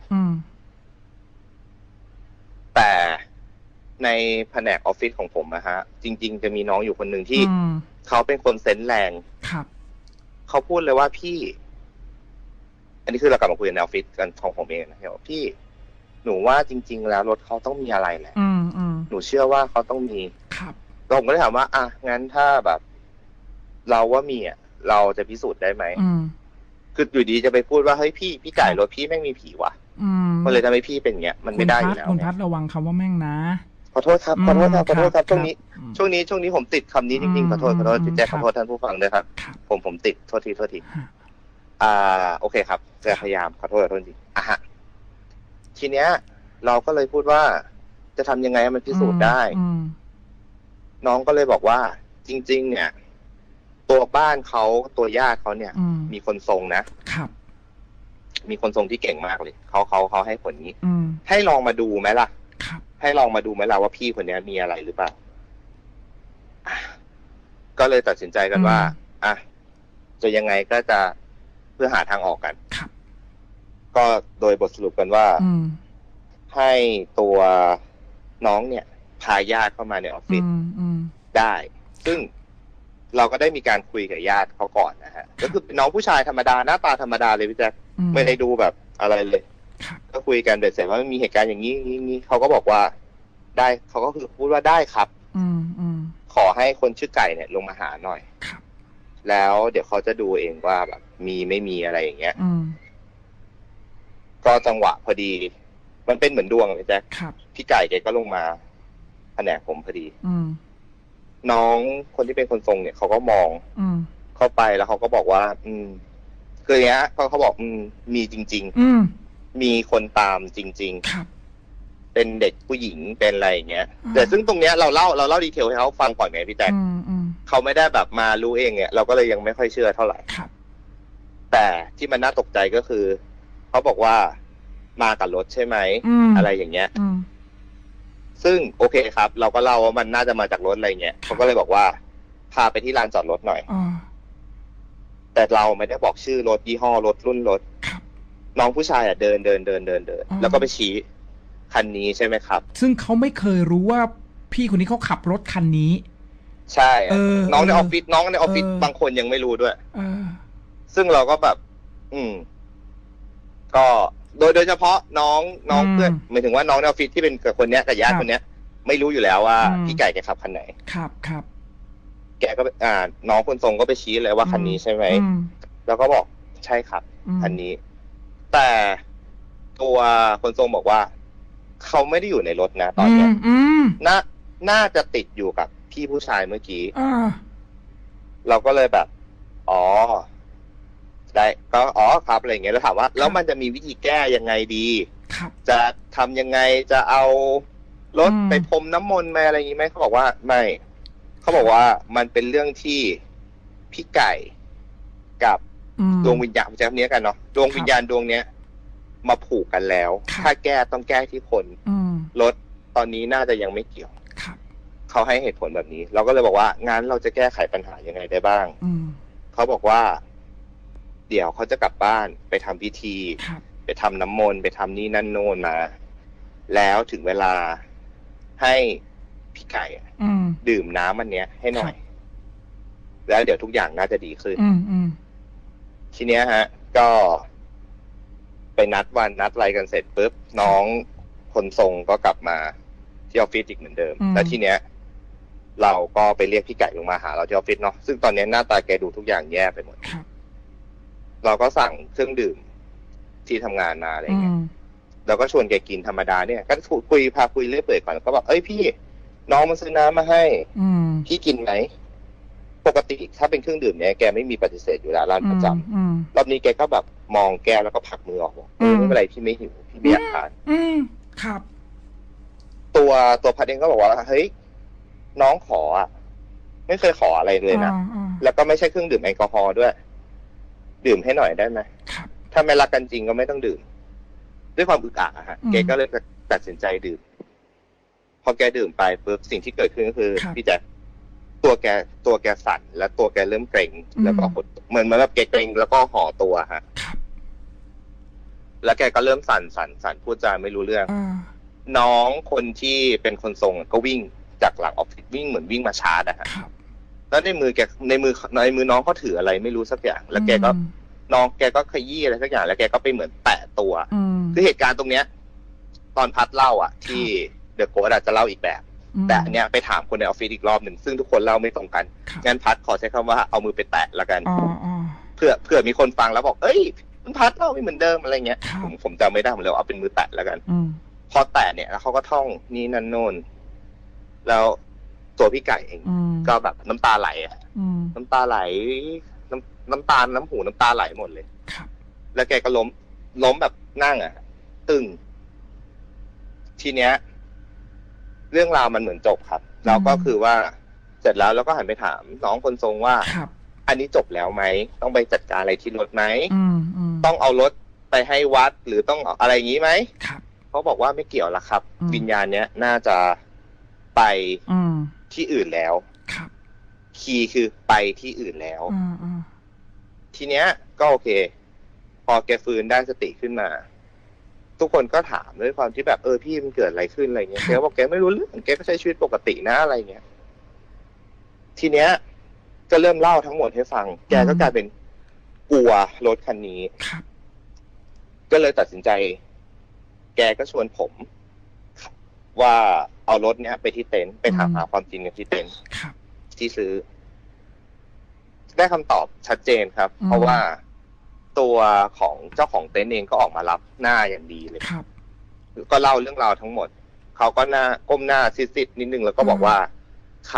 แต่ในแผนกออฟฟิศของผมนะฮะจริงๆจะมีน้องอยู่คนหนึ่งที่เขาเป็นคนเซนส์แรงเขาพูดเลยว่าพี่อันนี้คือเรากลับมาคุยในออฟฟิศกันของผมเองนะว่าพี่หนูว่าจริงๆแล้วรถเขาต้องมีอะไรแหละหนูเชื่อว่าเขาต้องมีผมก็เลยถามว่าอ่ะงั้นถ้าแบบเราว่ามีอ่ะเราจะพิสูจน์ได้ไหมคืออยู่ดีจะไปพูดว่าเฮ้ยพี่พี่ไก่รถพี่แม่งมีผีว่ะมันเลยทำให้พี่เป็นอย่างเงี้ยมันไม่ได้อยู่แล้วคุณพัดระวังคำว่าแม่งนะขอโทษครับขอโทษครับขอโทษครับช่วงนี้ช่วงนี้ช่วงนี้ผมติดคำนี้จริงๆขอโทษขอโทษแจ๊คขอโทษท่านผู้ฟังด้วยครับผมผมติดโทษทีโทษทีอ่าโอเคครับจะพยายามขอโทษขอโทษจริงอ่ะฮะทีเนี้ยเราก็เลยพูดว่าจะทำยังไงให้มันพิสูจน์ได้น้องก็เลยบอกว่าจริงๆเนี่ยตัวบ้านเขาตัวญาติเขาเนี่ยมีคนทรงนะครับมีคนทรงที่เก่งมากเลยเขาเขาเขาให้ผลนี้ให้ลองมาดูไหมล่ะให้ลองมาดูไหมล่ะว่าพี่คนนี้มีอะไรหรือเปล่าก็เลยตัดสินใจกันว่าอ่ะจะยังไงก็จะเพื่อหาทางออกกันก็โดยบทสรุปกันว่าให้ตัวน้องเนี่ยพาญาติเข้ามาในออฟฟิศได้ซึ่งเราก็ได้มีการคุยกับญาติเขาก่อนนะฮะก็คือน้องผู้ชายธรรมดาหน้าตาธรรมดาเลยพี่แจ๊คไม่ได้ดูแบบอะไรเลยก็คุยกันเสร็จว่ามีเหตุการณ์อย่างนี้นี้เขาก็บอกว่าได้เขาก็คือพูดว่าได้ครับขอให้คนชื่อไก่เนี่ยลงมาหาหน่อยแล้วเดี๋ยวเขาจะดูเองว่าแบบมีไม่มีอะไรอย่างเงี้ยก็จังหวะพอดีมันเป็นเหมือนดวงพี่แจ๊คพี่ไก่แกก็ลงมาแผนกผมพอดีน้องคนที่เป็นคนทรงเนี่ยเขาก็มองอืมเข้าไปแล้วเขาก็บอกว่า อืมคืออย่างเงี้ยเขาเขาบอกอืมมีจริงๆ อืมมีคนตามจริงๆ ครับเป็นเด็กผู้หญิงเป็นอะไรอย่างเงี้ยแต่ซึ่งตรงเนี้ยเราเล่าเราเล่าดีเทลให้เขาฟังก่อนไงพี่แจ๊คเขาไม่ได้แบบมารู้เองเนี่ยเราก็เลยยังไม่ค่อยเชื่อเท่าไหร่ครับแต่ที่มันน่าตกใจก็คือเขาบอกว่ามากับรถใช่ไหมอะไรอย่างเงี้ยซึ่งโอเคครับเราก็เล่าว่ามันน่าจะมาจากรถอะไรเงี้ยเขาก็เลยบอกว่าพาไปที่ลานจอดรถหน่อยแต่เราไม่ได้บอกชื่อรถยี่ห้อรถรุ่นรถน้องผู้ชายอ่ะเดินเดินเดินเดินเดินแล้วก็ไปชี้คันนี้ใช่ไหมครับซึ่งเขาไม่เคยรู้ว่าพี่คนนี้เขาขับรถคันนี้ใช่น้องในออฟฟิศน้องในออฟฟิศบางคนยังไม่รู้ด้วยซึ่งเราก็แบบ อืมก็โดยโดยเฉพาะน้องน้องเพื่อนหมายถึงว่าน้องในออฟฟิศที่เป็นกับคนเนี้ยกับญาติคนเนี้ยไม่รู้อยู่แล้วว่าพี่ไก่แกขับคันไหนครับครับแกก็อ่าน้องคนทรงก็ไปชี้เลยว่าคันนี้ใช่ไหมแล้วก็บอกใช่ครับคันนี้แต่ตัวคนทรงบอกว่าเขาไม่ได้อยู่ในรถนะตอนเนี้ยน่าน่าจะติดอยู่กับพี่ผู้ชายเมื่อกี้เราก็เลยแบบอ๋อได้ก็อ๋อครับอะไรเงี้ยแล้วถามว่าแล้วมันจะมีวิธีแก้ยังไงดีจะทำยังไงจะเอารถไปพรมน้ำมนต์มาอะไรอย่างงี้ไหมเขาบอกว่าไม่เขาบอกว่ามันเป็นเรื่องที่พี่ไก่กับดวงวิญญาณจะเนี้ยกันเนาะดวงวิญญาณดวงเนี้ยมาผูกกันแล้วถ้าแก้ต้องแก้ที่คนรถตอนนี้น่าจะยังไม่เกี่ยวเขาให้เหตุผลแบบนี้เราก็เลยบอกว่างั้นเราจะแก้ไขปัญหายังไงได้บ้างเขาบอกว่าเดี๋ยวเขาจะกลับบ้านไปทำพิธีไปทำน้ำมนต์ไปทำนี่นั่นโน่นมาแล้วถึงเวลาให้พี่ไก่ดื่มน้ำมันเนี้ยให้หน่อยแล้วเดี๋ยวทุกอย่างน่าจะดีขึ้นทีเนี้ยฮะก็ไปนัดวันนัดอะไรกันเสร็จปุ๊บน้องคนทรงก็กลับมาที่ออฟฟิศอีกเหมือนเดิมแล้วทีเนี้ยเราก็ไปเรียกพี่ไก่ลงมาหาเราที่ออฟฟิศเนาะซึ่งตอนนี้หน้าตาแกดูทุกอย่างแย่ไปหมดเราก็สั่งเครื่องดื่มที่ทำงานมาอะไรเงี้ยเราก็ชวนแกกินธรรมดาเนี่ยก็คุยพาคุยเรื่อยเปื่อยก่อนก็บอกเอ้ยพี่น้องมาซื้อน้ำมาให้พี่กินไหมปกติถ้าเป็นเครื่องดื่มเนี่ยแกไม่มีปฏิเสธอยู่แล้วร้านประจำรอบนี้แกก็แบบมองแกแล้วก็ผลักมือออกบอกเออไม่เป็นไรพี่ไม่หิวพี่ไม่อยากทานครับตัวตัวพัดเองก็บอกว่าเฮ้ยน้องขออ่ะไม่เคยขออะไรเลยนะแล้วก็ไม่ใช่เครื่องดื่มแอลกอฮอล์ด้วยดื่มให้หน่อยได้ไหมถ้าไม่รักกันจริงก็ไม่ต้องดื่มด้วยความอึกอักอะฮะแกก็เลยตัดสินใจดื่มพอแกดื่มไปปุ๊บสิ่งที่เกิดขึ้นก็คือพี่แจ๊คตัวแกตัวแกสั่นแล้วตัวแกเริ่มเกร็งแล้วก็หดเหมือนเหมือนแบบแกเกร็งแล้วก็ห่อตัวฮะแล้วแกก็เริ่มสั่นสั่นสั่นพูดจาไม่รู้เรื่องน้องคนที่เป็นคนทรงก็วิ่งจากหลังออฟฟิศวิ่งเหมือนวิ่งมาชาร์จอะฮะแล้วในมือแกในมือในมือน้องเขาถืออะไรไม่รู้สักอย่างแล้วแกก็น้องแกก็ขยี้อะไรสักอย่างแล้วแกก็ไปเหมือนแตะตัวคือเหตุการณ์ตรงเนี้ยตอนพัดเล่าอ่ะที่เดอะโกสต์อาจจะเล่าอีกแบบแต่อันเนี้ยไปถามคนในออฟฟิศอีกรอบหนึ่งซึ่งทุกคนเล่าไม่ตรงกันงั้นพัดขอใช้คำว่าเอามือไปแตะละกันเพื่อเพื่อมีคนฟังแล้วบอกเอ้ยพัดเล่าไม่เหมือนเดิมอะไรเงี้ยผมผมจำไม่ได้ผมเลยเอาเป็นมือแตะละกันพอแตะเนี่ยแล้วเขาก็ท่องนี่นั่นโน่นแล้วตัวพี่ไก่เองก็แบบน้ำตาไหลอ่ะน้ำตาไหลน้ำน้ำตาน้ำหูน้ำตาไหลหมดเลยแล้วแกก็ล้มล้มแบบนั่งอ่ะตึงทีเนี้ยเรื่องราวมันเหมือนจบครับเราก็คือว่าเสร็จแล้วเราก็หันไปถามน้องคนทรงว่าอันนี้จบแล้วไหมต้องไปจัดการอะไรที่รถไหมต้องเอารถไปให้วัดหรือต้องอะไรอย่างนี้ไหมเขาบอกว่าไม่เกี่ยวละครับวิญญาณเนี้ยน่าจะไปที่อื่นแล้วคีย์คือไปที่อื่นแล้วทีเนี้ยก็โอเคพอแกฟื้นได้สติขึ้นมาทุกคนก็ถามด้วยความที่แบบเออพี่มันเกิดอะไรขึ้นอะไรเงี้ยแกบอกแกไม่รู้เรื่องแกก็ใช้ชีวิตปกตินะอะไรเงี้ยทีเนี้ยก็เริ่มเล่าทั้งหมดให้ฟังแกก็กลายเป็นกลัวรถคันนี้ก็เลยตัดสินใจแกก็ชวนผมว่าเอารถเนี้ยไปที่เต็นท์ไปถามหาความจริงกันที่เต็นท์ที่ซื้อได้คำตอบชัดเจนครับเพราะว่าตัวของเจ้าของเต็นท์เองก็ออกมารับหน้าอย่างดีเลยก็เล่าเรื่องราวทั้งหมดเขาก็หน้าก้มหน้าซิดๆนิดนึงแล้วก็บอกว่าครับ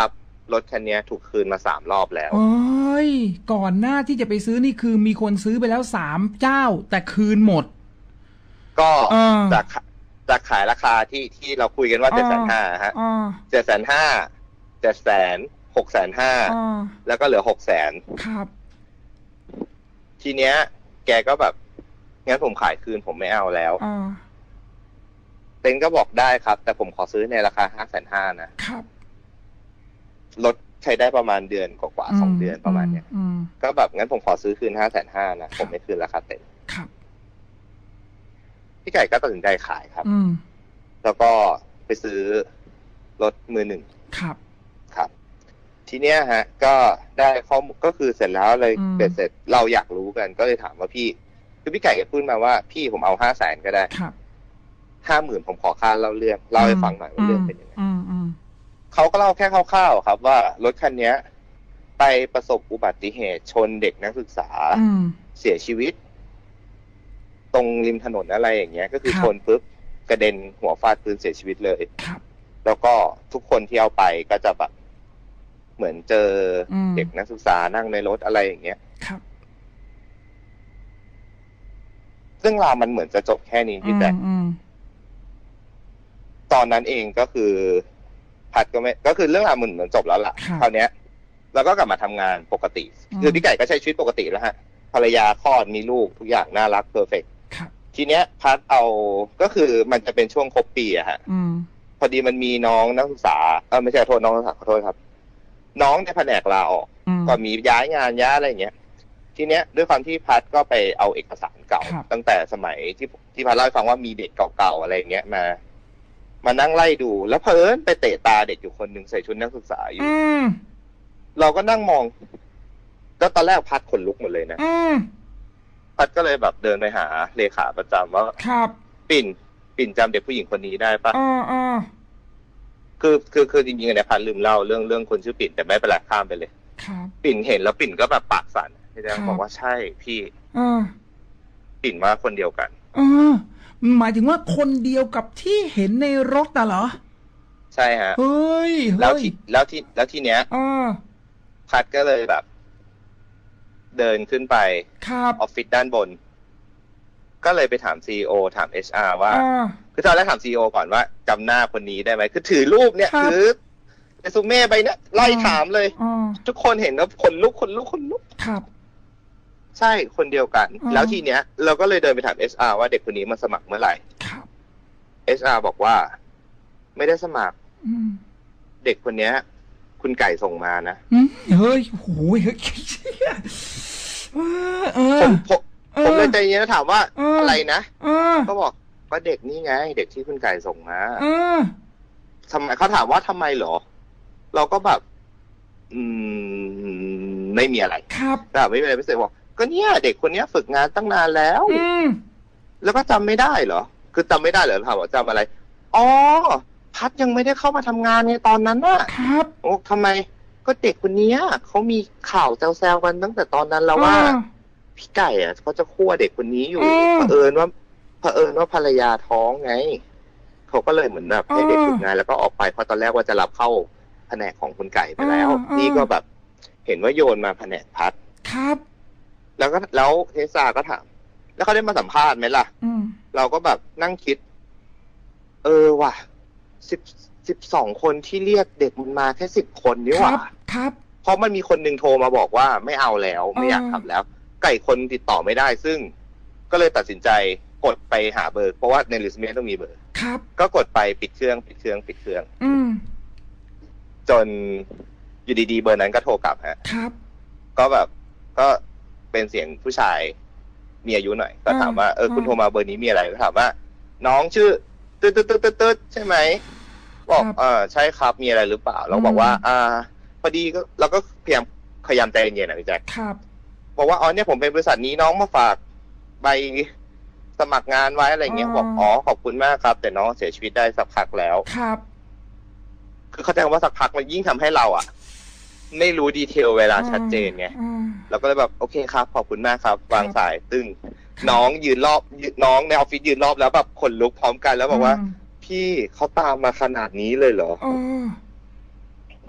รถคันนี้ถูกคืนมาสามรอบแล้วโอ้ยก่อนหน้าที่จะไปซื้อนี่คือมีคนซื้อไปแล้วสามเจ้าแต่คืนหมดก็จากจากขายราคาที่ที่เราคุยกันว่าเจ็ดแสนห้าฮะเจ็ดแสนห้าเจ็ดแสนหกแสนห้าแล้วก็เหลือหกแสนครับทีเนี้ยแกก็แบบงั้นผมขายคืนผมไม่เอาแล้วเต็นก็บอกได้ครับแต่ผมขอซื้อในราคาห้าแสนห้านะครับรถใช้ได้ประมาณเดือนกว่าๆสองเดือนประมาณเนี้ยก็แบบงั้นผมขอซื้อคืนห้าแสนห้านะผมไม่คืนราคาเต็มครับพี่ไก่ก็ตัดสินใจขายครับแล้วก็ไปซื้อรถมือหนึ่งครับครับทีเนี้ยฮะก็ได้ข้อมูลก็คือเสร็จแล้วเลยเสร็จเสร็จเราอยากรู้กันก็เลยถามว่าพี่คือพี่ไก่ก็พูดมาว่าพี่ผมเอาห้าแสนก็ได้ครับห้าหมื่นผมขอค่าเล่าเรื่องเล่าให้ฟังหน่อยว่าเรื่องเป็นยังไงเขาก็เล่าแค่คร่าวๆครับว่ารถคันนี้ไปประสบอุบัติเหตุชนเด็กนักศึกษาเสียชีวิตตรงริมถนนอะไรอย่างเงี้ยก็คือชนปุ๊บกระเด็นหัวฟาดพื้นเสียชีวิตเลยแล้วก็ทุกคนที่เอาไปก็จะแบบเหมือนเจอเด็กนักศึกษานั่งในรถอะไรอย่างเงี้ยเรื่องราวมันเหมือนจะจบแค่นี้พี่แต่ตอนนั้นเองก็คือพัดก็ไม่ก็คือเรื่องราวมันเหมือนจบแล้วล่ะคราวเนี้ยเราก็กลับมาทำงานปกติคือพี่ไก่ก็ใช้ชีวิตปกติแล้วฮะภรรยาคลอดมีลูกทุกอย่างน่ารักเพอร์เฟกต์ทีเนี้ยพัดเอาก็คือมันจะเป็นช่วงครบปีอะฮะพอดีมันมีน้องนักศึกษาเออไม่ใช่โทษน้องนักศึกษาขอโทษครับน้องในแผนกลาออกก็มีย้ายงานย้ายอะไรอย่างเงี้ยทีเนี้ยด้วยความที่พัดก็ไปเอาเอกสารเก่าตั้งแต่สมัยที่ที่พัดเล่าให้ฟังว่ามีเด็กเก่าๆอะไรอย่างเงี้ยมามานั่งไล่ดูแล้วเพิ่นไปเตะตาเด็กอยู่คนหนึ่งใส่ชุดนักศึกษาอยู่เราก็นั่งมองแล้วตอนแรกพัดขนลุกหมดเลยนะพัดก็เลยแบบเดินไปหาเลขาประจำว่าครับปิ่นปิ่นจำเด็กผู้หญิงคนนี้ได้ปะคือคือคือจริงๆเนี่ยพัดลืมเล่าเรื่องเรื่องคนชื่อปิ่นแต่ไม่เป็นไรข้ามไปเลยปิ่นเห็นแล้วปิ่นก็แบบปากสั่นพี่แจ๊คบอกว่าใช่พี่ปิ่นว่าคนเดียวกันหมายถึงว่าคนเดียวกับที่เห็นในรถอะเหรอใช่ฮะเฮ้ยแล้วที่แล้วที่แล้วที่เนี้ยพัดก็เลยแบบเดินขึ้นไปออฟฟิศด้านบนก็เลยไปถาม ซี อี โอ ถาม เอช อาร์ ว่าคือตอนแรกถาม ซี อี โอ ก่อนว่าจำหน้าคนนี้ได้ไหมคือถือรูปเนี่ยถือเรซูเม่ไปเนี่ยไล่ถามเลยทุกคนเห็นแล้วขนลุกขนลุกขนลุกครับใช่คนเดียวกันแล้วทีเนี้ยเราก็เลยเดินไปถาม เอช อาร์ ว่าเด็กคนนี้มาสมัครเมื่อไหร่ เอช อาร์ บอกว่าไม่ได้สมัครเด็กคนเนี้ยคุณไก่ส่งมานะเฮ้ยโอ้ยผมผมผมเลยใจเย็นแล้วถามว่าอะไรนะก็บอกว่าเด็กนี่ไงเด็กที่คุณไก่ส่งมาทำไมเขาถามว่าทำไมเหรอเราก็แบบอืมไม่มีอะไรครับแต่ไม่มีอะไรพิเศษบอกก็เนี่ยเด็กคนนี้ฝึกงานตั้งนานแล้วแล้วก็จำไม่ได้เหรอคือจำไม่ได้เหรอถามว่าจำอะไรอ๋อพัดยังไม่ได้เข้ามาทำงานไงตอนนั้นน่ะครับโอ้ทำไมก็เด็กคนนี้เขามีข่าวแซวๆกันตั้งแต่ตอนนั้นแล้วว่าพี่ไก่อ่ะเขาจะคั่วเด็กคนนี้อยู่เผอิญว่าเผอิญว่าภรรยาท้องไงเขาก็เลยเหมือนแบบให้เด็กฝึกงานแล้วก็ออกไปเพราะตอนแรกว่าจะรับเข้าแผนกของคุณไก่ไปแล้วนี่ก็แบบเห็นว่าโยนมาแผนกพัดครับแล้วก็แล้วเทสาก็ถามแล้วเขาได้มาสัมภาษณ์ไหมล่ะเราก็แบบนั่งคิดเออว่ะสิบสิบสองคนที่เรียกเด็กมันมาแค่สิบคนนี่หว่าครับเพราะมันมีคนหนึ่งโทรมาบอกว่าไม่เอาแล้วไม่อยากทำแล้วไก่คนติดต่อไม่ได้ซึ่งก็เลยตัดสินใจกดไปหาเบอร์เพราะว่าในเรซูเม่ต้องมีเบอร์ครับก็กดไปปิดเครื่องปิดเครื่องปิดเครื่องจนอยู่ดีๆเบอร์นั้นก็โทรกลับฮะครับก็แบบก็เป็นเสียงผู้ชายมีอายุหน่อยก็ถามว่าเออคุณโทรมาเบอร์นี้มีอะไรก็ถามว่าน้องชื่อตึ๊ดตึ๊ดตึ๊ดตึ๊ดใช่ไหมบอกเออใช่ครับมีอะไรหรือเปล่าเราบอกว่าอ่าพอดีก็เราก็พยายามพยายามใจเย็นนะพี่แจ๊คครับบอกว่าอ๋อเนี่ยผมเป็นบริษัทนี้น้องมาฝากใบสมัครงานไว้อะไรเงี้ยบอกอ๋อขอบคุณมากครับแต่น้องเสียชีวิตได้สักพักแล้วครับคือเข้าใจว่าสักพักมันยิ่งทำให้เราอ่ะไม่รู้ดีเทลเวลาชัดเจนไงเราก็เลยแบบโอเคครับขอบคุณมากครับวางสายตึ้งน้องยืนรอบน้องในออฟฟิศยืนรอบแล้วแบบขนลุกพร้อมกันแล้วบอกว่าพี่เขาตามมาขนาดนี้เลยเหรอ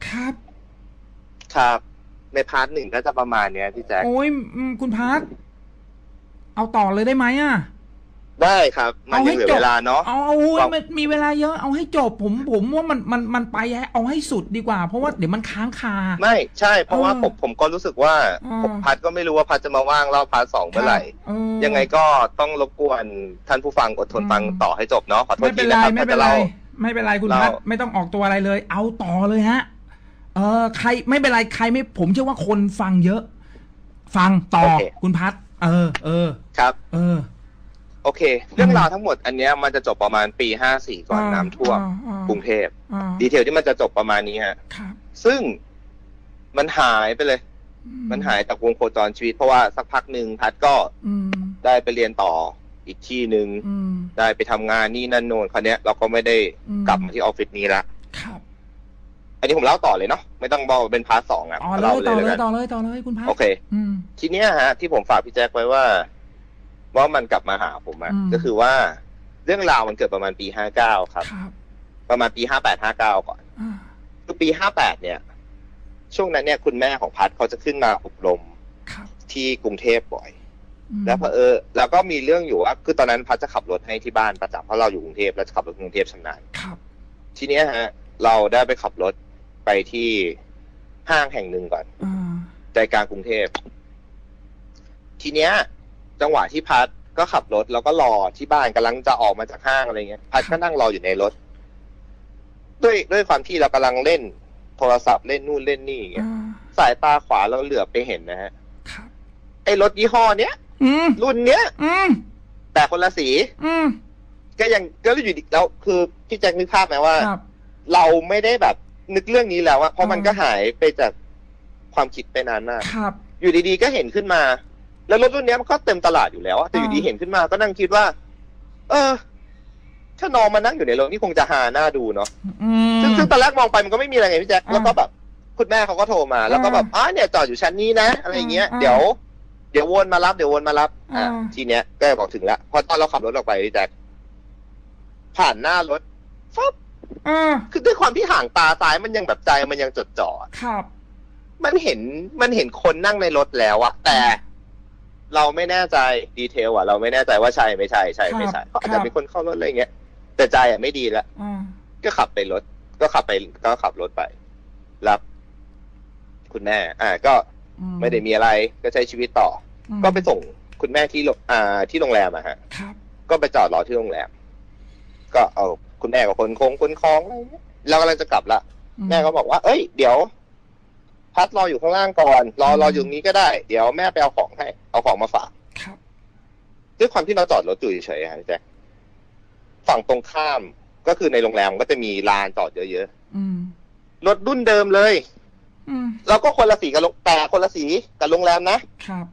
ครับครับในพาร์ทหนึ่งก็จะประมาณเนี้ยพี่แจ๊คโอ้ยคุณพัทเอาต่อเลยได้ไหมอ่ะได้ครับมันยังเหลือเวลาเนาะเอาเอามันมีเวลาเยอะเอาให้จบผมผมว่ามันมันมันไปเอาให้สุดดีกว่าเพราะว่าเดี๋ยวมันค้างคาไม่ใช่เพราะว่าผมผมก็รู้สึกว่าผมพัดก็ไม่รู้ว่าพัดจะมาว่างเล่าพาร์ทสองเมื่อไหร่ยังไงก็ต้องรบกวนท่านผู้ฟังอดทนฟังต่อให้จบเนาะขอโทษทีนะครับไม่เป็นไรไม่เป็นไรคุณพัดไม่ต้องออกตัวอะไรเลยเอาต่อเลยฮะเออใครไม่เป็นไรใครไม่ผมเชื่อว่าคนฟังเยอะฟังต่อคุณพัดเออเออครับเออโอเคเรื่องราวทั้งหมดอันนี้มันจะจบประมาณปีห้าสี่ก่อนน้ำท่วมกรุงเทพดีเทลที่มันจะจบประมาณนี้ฮะซึ่งมันหายไปเลยมันหายจากวงโคจรชีวิตเพราะว่าสักพักหนึ่งพัดก็ได้ไปเรียนต่ออีกที่หนึ่งได้ไปทำงานนี่นั่นโน่นคราวนี้เราก็ไม่ได้กลับมาที่ออฟฟิศนี้ละอันนี้ผมเล่าต่อเลยเนาะไม่ต้องบอกเป็นพาร์ทสองอ่ะต่อเลยต่อเลยต่อเลยต่อเลยคุณพัดโอเคทีเนี้ยฮะที่ผมฝากพี่แจ็คไว้ว่าว่ามันกลับมาหาผมอะก็คือว่าเรื่องราวมันเกิดประมาณปีห้าเก้าครับประมาณปีห้าแปดห้าเก้าก่อนคือปีห้าแปดเนี่ยช่วงนั้นเนี่ยคุณแม่ของพัดเขาจะขึ้นมาอบรมที่กรุงเทพบ่อยแล้วพอเออแล้วก็มีเรื่องอยู่ว่าคือตอนนั้นพัดจะขับรถให้ที่บ้านประจำเพราะเราอยู่กรุงเทพแล้วจะขับรถกรุงเทพชำนาญทีเนี้ยฮะเราได้ไปขับรถไปที่ห้างแห่งหนึ่งก่อนใจกลางกรุงเทพทีเนี้ยจังหวะที่พัดก็ขับรถแล้วก็รอที่บ้านกำลังจะออกมาจากห้างอะไรเงี้ยพัดก็นั่งรออยู่ในรถด้วยด้วยความที่เรากำลังเล่นโทรศัพท์เล่นนู่นเล่นนี่อย่างเงี้ยสายตาขวาเราเหลือบไปเห็นนะฮะไอ้รถยี่ห้อเนี้ยรุ่นเนี้ยแต่คนละสีก็ยังก็อยู่ดีแล้วคือพี่แจ็คนึกภาพไหมว่าเราไม่ได้แบบนึกเรื่องนี้แล้วอะเพราะมันก็หายไปจากความคิดไปนานมากอยู่ดีๆก็เห็นขึ้นมาแล้วรถรุ่นนี้มันก็เต็มตลาดอยู่แล้วแต่อยู่ดีเห็นขึ้นมาก็นั่งคิดว่าเออถ้าน้องมานั่งอยู่ในรถนี่คงจะหาหน้าดูเนาะซึ่งซึ่งตอนแรกมองไปมันก็ไม่มีอะไรไงพี่แจ็คแล้วก็แบบคุณแม่เขาก็โทรมาแล้วก็แบบอ๋อเนี่ยจอดอยู่ชั้นนี้นะอะไรเงี้ยเดี๋ยวเดี๋ยววนมารับเดี๋ยววนมารับอ่าทีเนี้ยก็บอกถึงแล้วพอตอนเราขับรถออกไปพี่แจ็คผ่านหน้ารถฟับคือด้วยความที่ห่างตาซ้ายมันยังแบบใจมันยังจดจ่อครับมันเห็นมันเห็นคนนั่งในรถแล้วอะแต่เราไม่แน่ใจดีเทลอะเราไม่แน่ใจว่าใช่ไม่ใช่ใช่ไม่ใช่ก็อาจจะมีคนเข้ารถอะไรเงี้ยแต่ใจอะไม่ดีแล้วก็ขับไปรถก็ขับไปก็ขับรถไปรับคุณแม่อ่าก็ไม่ได้มีอะไรก็ใช้ชีวิตต่อก็ไปส่งคุณแม่ที่อ่าที่โรงแรมอะฮะก็ไปจอดรอที่โรงแรมก็เอาคุณแม่กับคนคงคนคล้องเรากำลังจะกลับละแม่ก็บอกว่าเอ้ยเดี๋ยวพัดรออยู่ข้างล่างก่อนรอรออยู่ตรงนี้ก็ได้เดี๋ยวแม่ไปเอาของให้เอาของมาฝากครับด้วยความที่เราจอดรถอยู่เฉยๆฮะแจ๊คฝั่งตรงข้ามก็คือในโรงแรมก็จะมีลานจอดเยอะๆรถรุ่นเดิมเลยเราก็คนละสีกับแต่คนละสีกับโรงแรมนะครับ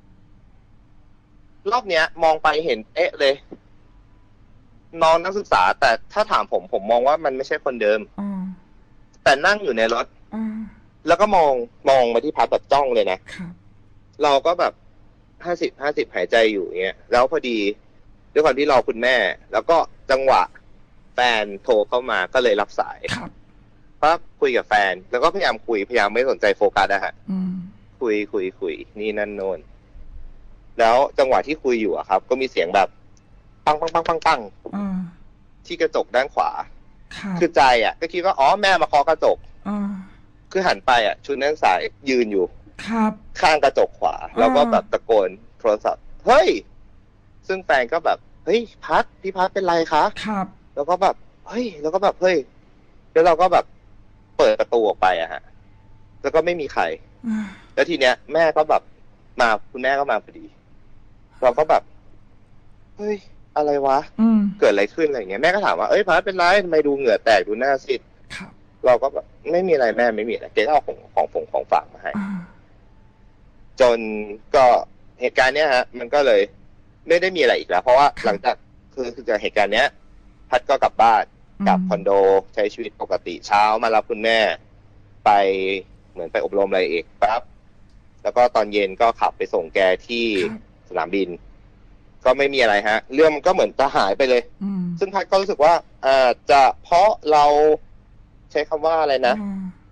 รอบเนี้ยมองไปเห็นเอ๊ะเลยน้องนักศึกษาแต่ถ้าถามผมผมมองว่ามันไม่ใช่คนเดิมแต่นั่งอยู่ในรถแล้วก็มองมองมาที่พัดแบบจ้องเลยนะเราก็แบบห้าสิบห้าสิบหายใจอยู่เงี้ยแล้วพอดีด้วยความที่รอคุณแม่แล้วก็จังหวะแฟนโทรเข้ามาก็เลยรับสายปั๊บคุยกับแฟนแล้วก็พยายามคุยพยายามไม่สนใจโฟกัสอะฮะคุยคุยคุยนี่นั่นโน่นแล้วจังหวะที่คุยอยู่อะครับก็มีเสียงแบบปังปังปังปังปังที่กระจกด้านขวาคือใจอ่ะก็คิดว่าอ๋อแม่มาเคาะกระจกคือหันไปอ่ะชุดนักศึกษายืนอยู่ครับข้างกระจกขวาแล้วก็แบบตะโกนโทรศัพท์เฮ้ยซึ่งแฟนก็แบบเฮ้ยพัดพี่พัดเป็นไรคะครับแล้วก็แบบเฮ้ยแล้วก็แบบเฮ้ยแล้วเราก็แบบเปิดประตูออกไปอะฮะแล้วก็ไม่มีใครแล้วทีเนี้ยแม่ก็แบบมาคุณแม่ก็มาพอดีเราก็แบบเฮ้ยอะไรวะเกิดอะไรขึ้นอะไรเงี้ยแม่ก็ถามว่าเอ้ยพัดเป็นไรทำไมดูเหงื่อแตกดูหน้าซีดเราก็แบบไม่มีอะไรแม่ไม่มีอะไรเจ๊เอาของของฝงของฝากมาให้จนก็เหตุการณ์เนี้ยฮะมันก็เลยไม่ได้มีอะไรอีกแล้วเพราะว่าหลังจากคือคือจากเหตุการณ์เนี้ยพัดก็กลับบ้านกลับคอนโดใช้ชีวิตปกติเช้ามารับคุณแม่ไปเหมือนไปอบรมอะไรอีกปั๊บแล้วก็ตอนเย็นก็ขับไปส่งแกที่สนามบินก็ไม่มีอะไรฮะเรื่องมันก็เหมือนจะหายไปเลยซึ่งพัดก็รู้สึกว่าอาจจะเพราะเราใช้คำว่าอะไรนะ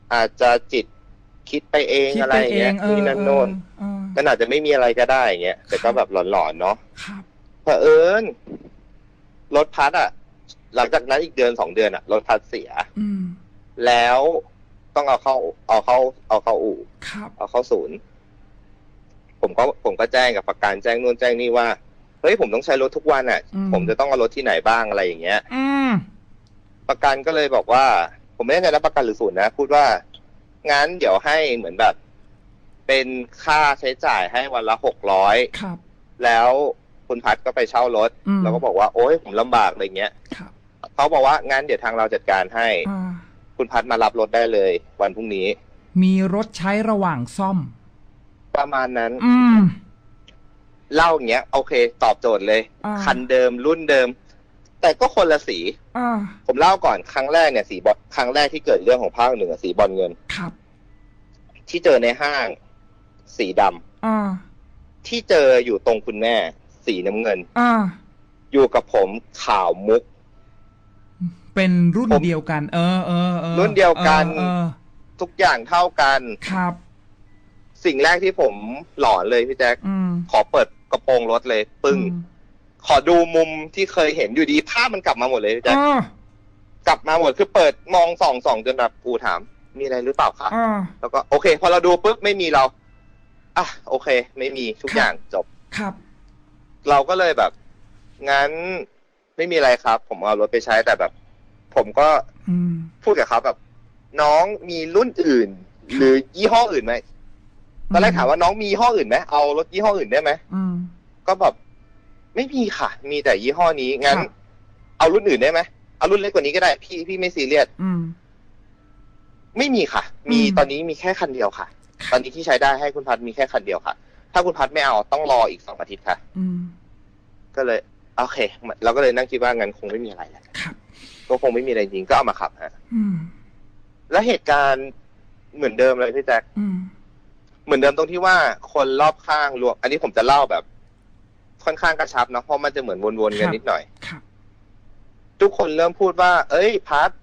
อาจจะจิตคิดไปเองคิดอะไรไปอย่างเอเงี้งยเอนี่อนั่นเอโน่อน เออมันอาจจะไม่มีอะไรก็ได้อย่างเงี้ยแต่ก็แบบหลอนๆเนาะครับเผอิญรถพัดอ่ะหลังจากนั้นอีกเดือนสองเดือนอ่ะรถพัดเสียอืมแล้วต้องเอาเข้าเอาเข้าเอาเข้าอู่ครับเอาเข้าศูนย์ผมก็ผมก็แจ้งกับประกันแจ้งนู่นแจ้งนี่ว่าเฮ้ยผมต้องใช้รถทุกวันอ่ะ ผมจะต้องเอารถที่ไหนบ้างอะไรอย่างเงี้ยอืมประกันก็เลยบอกว่า ผมไม่แน่ใจนะประกันหรือศูนย์นะพูดว่างั้นเดี๋ยวให้เหมือนแบบ เป็นค่าใช้จ่ายให้วันละหกร้อยครับแล้วคุณพัดก็ไปเช่ารถอืมแล้วก็บอกว่าโอ๊ยผมลำบากอะไรเงี้ยครับเขาบอกว่างั้นเดี๋ยวทางเราจัดการให้อ่าคุณพัดมารับรถได้เลย วันพรุ่งนี้มีรถใช้ระหว่างซ่อมประมาณนั้นอืมเล่าอย่างเงี้ยโอเค ตอบโจทย์เลยอ่าคันเดิมรุ่นเดิม แต่ก็คนละสีอ่าผมเล่าก่อนครั้งแรกเนี่ยสีบอลครั้งแรกที่เกิดเรื่องของภาคหนึ่งอะสีบอลเงินครับที่เจอในห้าง สีดำอ่าที่เจออยู่ตรงคุณแม่ สีน้ำเงินอ่าอยู่กับผมขาวมุกเป็นรุ่นผมเดียวกัน เออเออเออรุ่นเดียวกันเออเออทุกอย่างเท่ากันครับสิ่งแรกที่ผมหลอนเลยพี่แจ๊คอืมขอเปิดกระโปรงรถเลย ปึ้งอืมขอดูมุมที่เคยเห็นอยู่ดีภาพมันกลับมาหมดเลยพี่แจ๊คอ่ากลับมาหมดคือเปิดมองส่องส่องจนแบบอูถาม มีอะไรหรือเปล่าคะอ่าแล้วก็โอเค พอเราดูปุ๊บไม่มีเราอ่ะโอเค ไม่มีทุกครับอย่างจบครับเราก็เลยแบบ งั้นไม่มีอะไรครับ ผมเอารถไปใช้แต่แบบ ผมก็อืมพูดกับเขาแบบ น้องมีรุ่นอื่น หรือยี่ห้ออื่นไหมตอนแรกถามว่าน้องมียี่ห้ออื่นไหมเอารถยี่ห้ออื่นได้ไหมอืมก็แบบไม่มีค่ะ มีแต่ยี่ห้อนี้งั้นครับเอารุ่นอื่นได้ไหมเอารุ่นเล็กกว่านี้ก็ได้ พี่พี่ไม่ซีเรียสอืมไม่มีค่ะ มีอืมตอนนี้มีแค่คันเดียวค่ะ ตอนนี้ที่ใช้ได้ให้คุณพัดมีแค่คันเดียวค่ะ ถ้าคุณพัดไม่เอาต้องรออีกสองอาทิตย์ค่ะอืมก็เลยโอเคเราก็เลยนั่งคิดว่างั้นคงไม่มีอะไรแหละครับก็คงไม่มีอะไรจริงก็เอามาขับฮะอืมแล้วเหตุการณ์เหมือนเดิมเลยพี่แจ็คอืมเหมือนเดิมตรงที่ว่าคนรอบข้างรวมอันนี้ผมจะเล่าแบบ ค่อนข้างกระชับเนาะเพราะมันจะเหมือนวนๆกันนิดหน่อยครับทุกคนเริ่มพูดว่า เอ้ยพัด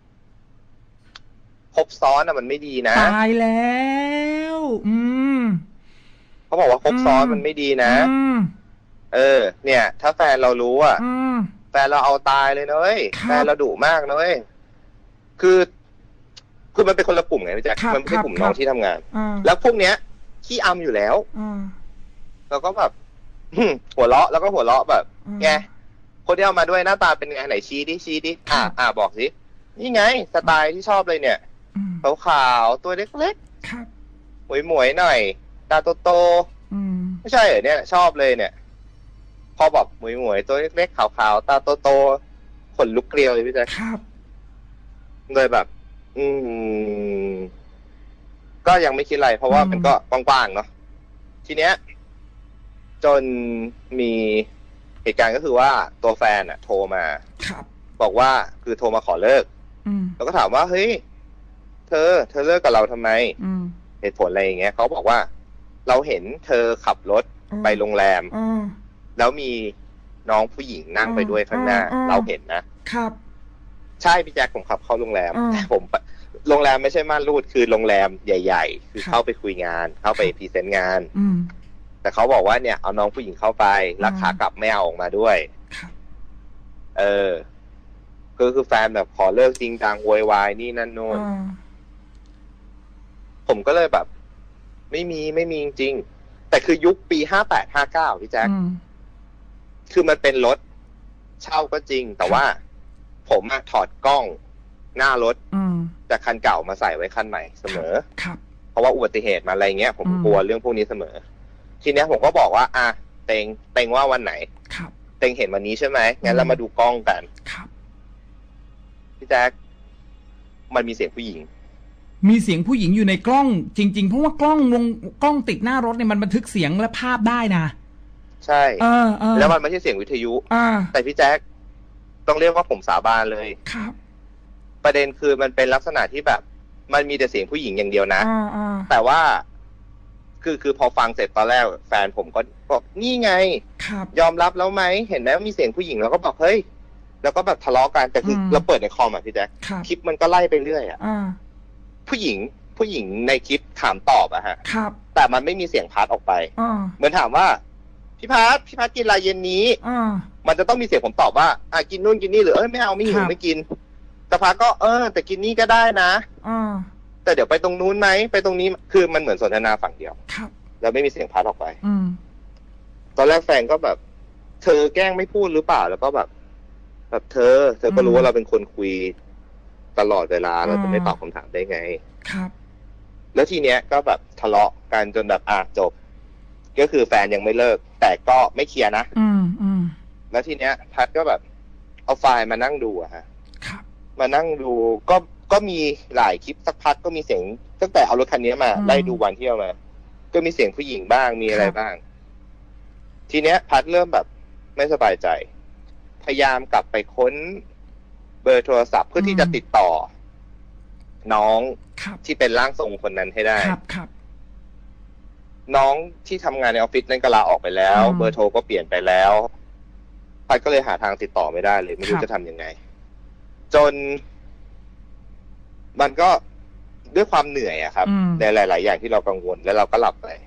ครบซ้อนอะมันไม่ดีนะตายแล้ว อืมเขาบอกว่าครบซ้อนอืมมันไม่ดีนะอืมเออ เนี่ย ถ้าแฟนเรารู้อะอืมแฟนเราเอาตายเลยนะเว้ยครับแฟนเราดุมากนะเว้ยคือ คือมันเป็นคนละกลุ่มไงพี่แจ๊คครับมันไม่ใช่ครับกลุ่มน้องครับที่ทำงานอ่าแล้วพวกเนี้ยขี้อำอยู่แล้วอ่าเราก็แบบ หัวเราะแล้วก็หัวเราะแบบอืมไงคนที่เอามาด้วยหน้าตาเป็นไงไหนชี้ดิชี้ดิครัอ่าบอ่าบอกสินี่ไง สไตล์ที่ชอบเลยเนี่ยอืมขาวๆตัวเล็กครับๆหมวยๆหน่อย ตาโตอืมๆไม่ใช่เหรอเนี่ย ชอบเลยเนี่ย พอบอกหมวยๆตัวเล็กๆขาวๆตาโตๆขนลุกเกลียวเลยพี่แจ๊คครับเลยแบบ อืม ก็ยังไม่คิดอะไร เพราะว่าอืมมันก็กว้างๆเนาะทีเนี้ย จนมีเหตุการณ์ก็คือว่าตัวแฟนอะโทรมาครับบอกว่าคือโทรมาขอเลิกอืมแล้วก็ถามว่าเฮ้ยเธอ เธอเลิกกับเราทำไมอืมเหตุผลอะไรอย่างเงี้ยเขาบอกว่า เราเห็นเธอขับรถไปโรงแรมอ่าแล้วมีน้องผู้หญิงนั่งไปด้วยข้างหน้าอ่าอ่าเราเห็นนะครับ ใช่พี่แจ็คผมขับเข้าโรงแรมอ่าแต่ผมไปโรงแรมไม่ใช่ม่านรูดคือโรงแรมใหญ่ ๆ คือครับเข้าไปคุยงาน เข้าไปพรีเซนต์งานอืมแต่เขาบอกว่าเนี่ยเอาน้องผู้หญิงเข้าไปราคาอ่ากลับไม่เอาออกมาด้วยครับเออก็คือแฟนแบบขอเลิกจริงจังโวยวายนี่นั่นโน่นอ่าผมก็เลยแบบ ไม่มีไม่มีจริงๆแต่คือยุคปีห้าแปดห้าเก้าพี่แจ๊คอืมคือมันเป็นรถเช่าก็จริง แต่ว่า ผมอะถอดกล้องหน้ารถอืมจากคันเก่ามาใส่ไว้คันใหม่เสมอครับเพราะว่าอุบัติเหตุมาอะไรเงี้ย ผมอืมกลัวเรื่องพวกนี้เสมอ ทีเนี้ยผมก็บอกว่า อ่ะเต็งเต็งว่าวันไหนครับเต็งเห็นวันนี้ใช่ไหมงั้อืนมเรามาดูกล้องกันครับพี่แจ๊คมันมีเสียงผู้หญิงมีเสียงผู้หญิงอยู่ในกล้อง จริง ๆ เพราะว่ากล้องวงกล้องติดหน้ารถเนี่ยมันบันทึกเสียงและภาพได้นะใช่เออเออแล้วมันไม่ใช่เสียงวิทยุอ่าแต่พี่แจ๊คต้องเรียกว่าผมสาบานเลยครับประเด็นคือมันเป็นลักษณะที่แบบ มันมีแต่เสียงผู้หญิงอย่างเดียวนะอ่าอ่าแต่ว่า คือคือพอฟังเสร็จตอนแรกแฟนผมก็บอกนี่ไงครับยอมรับแล้วไหมเห็นไหมว่ามีเสียงผู้หญิงแล้วก็บอกเฮ้ยแล้วก็แบบทะเลาะกันแต่คืออมเราเปิดในคอมอ่ะพี่แจ๊คครับคลิปมันก็ไล่ไปเรื่อยอ่ะอ่าผู้หญิงผู้หญิงในคลิปถามตอบอะฮะครับแต่มันไม่มีเสียงพัดออกไปเหมือนถามว่าพี่พัดพี่พัดกินอะไรเย็นนี้มันจะต้องมีเสียงผมตอบว่าอ่ะกินนู่นกินนี่หรือเออไม่เอาไม่หิวไม่กินแต่พัดก็เออแต่กินนี่ก็ได้นะแต่เดี๋ยวไปตรงนู้นไหมไปตรงนี้คือมันเหมือนสนทนาฝั่งเดียวครับแล้วไม่มีเสียงพัดออกไปตอนแรกแฟนก็แบบเธอแกล้งไม่พูดหรือเปล่าแล้วก็แบบแบบเธอเธอก็รู้ว่าเราเป็นคนคุยตลอดเวลาเราจะไม่ตอบคำถามได้ไงครับแล้วทีเนี้ยก็แบบทะเลาะกันจนแบบอ่ะจบก็คือแฟนยังไม่เลิกแต่ก็ไม่เคลียร์นะอืมอืมแล้วทีเนี้ยพัดก็แบบเอาไฟล์มานั่งดูอะฮะครับมานั่งดูก็ก็มีหลายคลิปสักพักก็มีเสียงตั้งแต่เอารถคันนี้มาไล่ดูวันที่เอามาก็มีเสียงผู้หญิงบ้างมีอะไรบ้างทีเนี้ยพัดเริ่มแบบไม่สบายใจพยายามกลับไปค้นเบอร์โทรศัพท์เพื่อที่จะติดต่อน้องที่เป็นร่างทรงคนนั้นให้ได้ครับครับน้องที่ทำงานในออฟฟิศนั้นก็ลาออกไปแล้วเบอร์โทรก็เปลี่ยนไปแล้วพัดก็เลยหาทางติดต่อไม่ได้เลยไม่รู้จะทำยังไงจนมันก็ด้วยความเหนื่อยอะครับในหลายๆอย่างที่เรากังวลแล้วเราก็หลับไป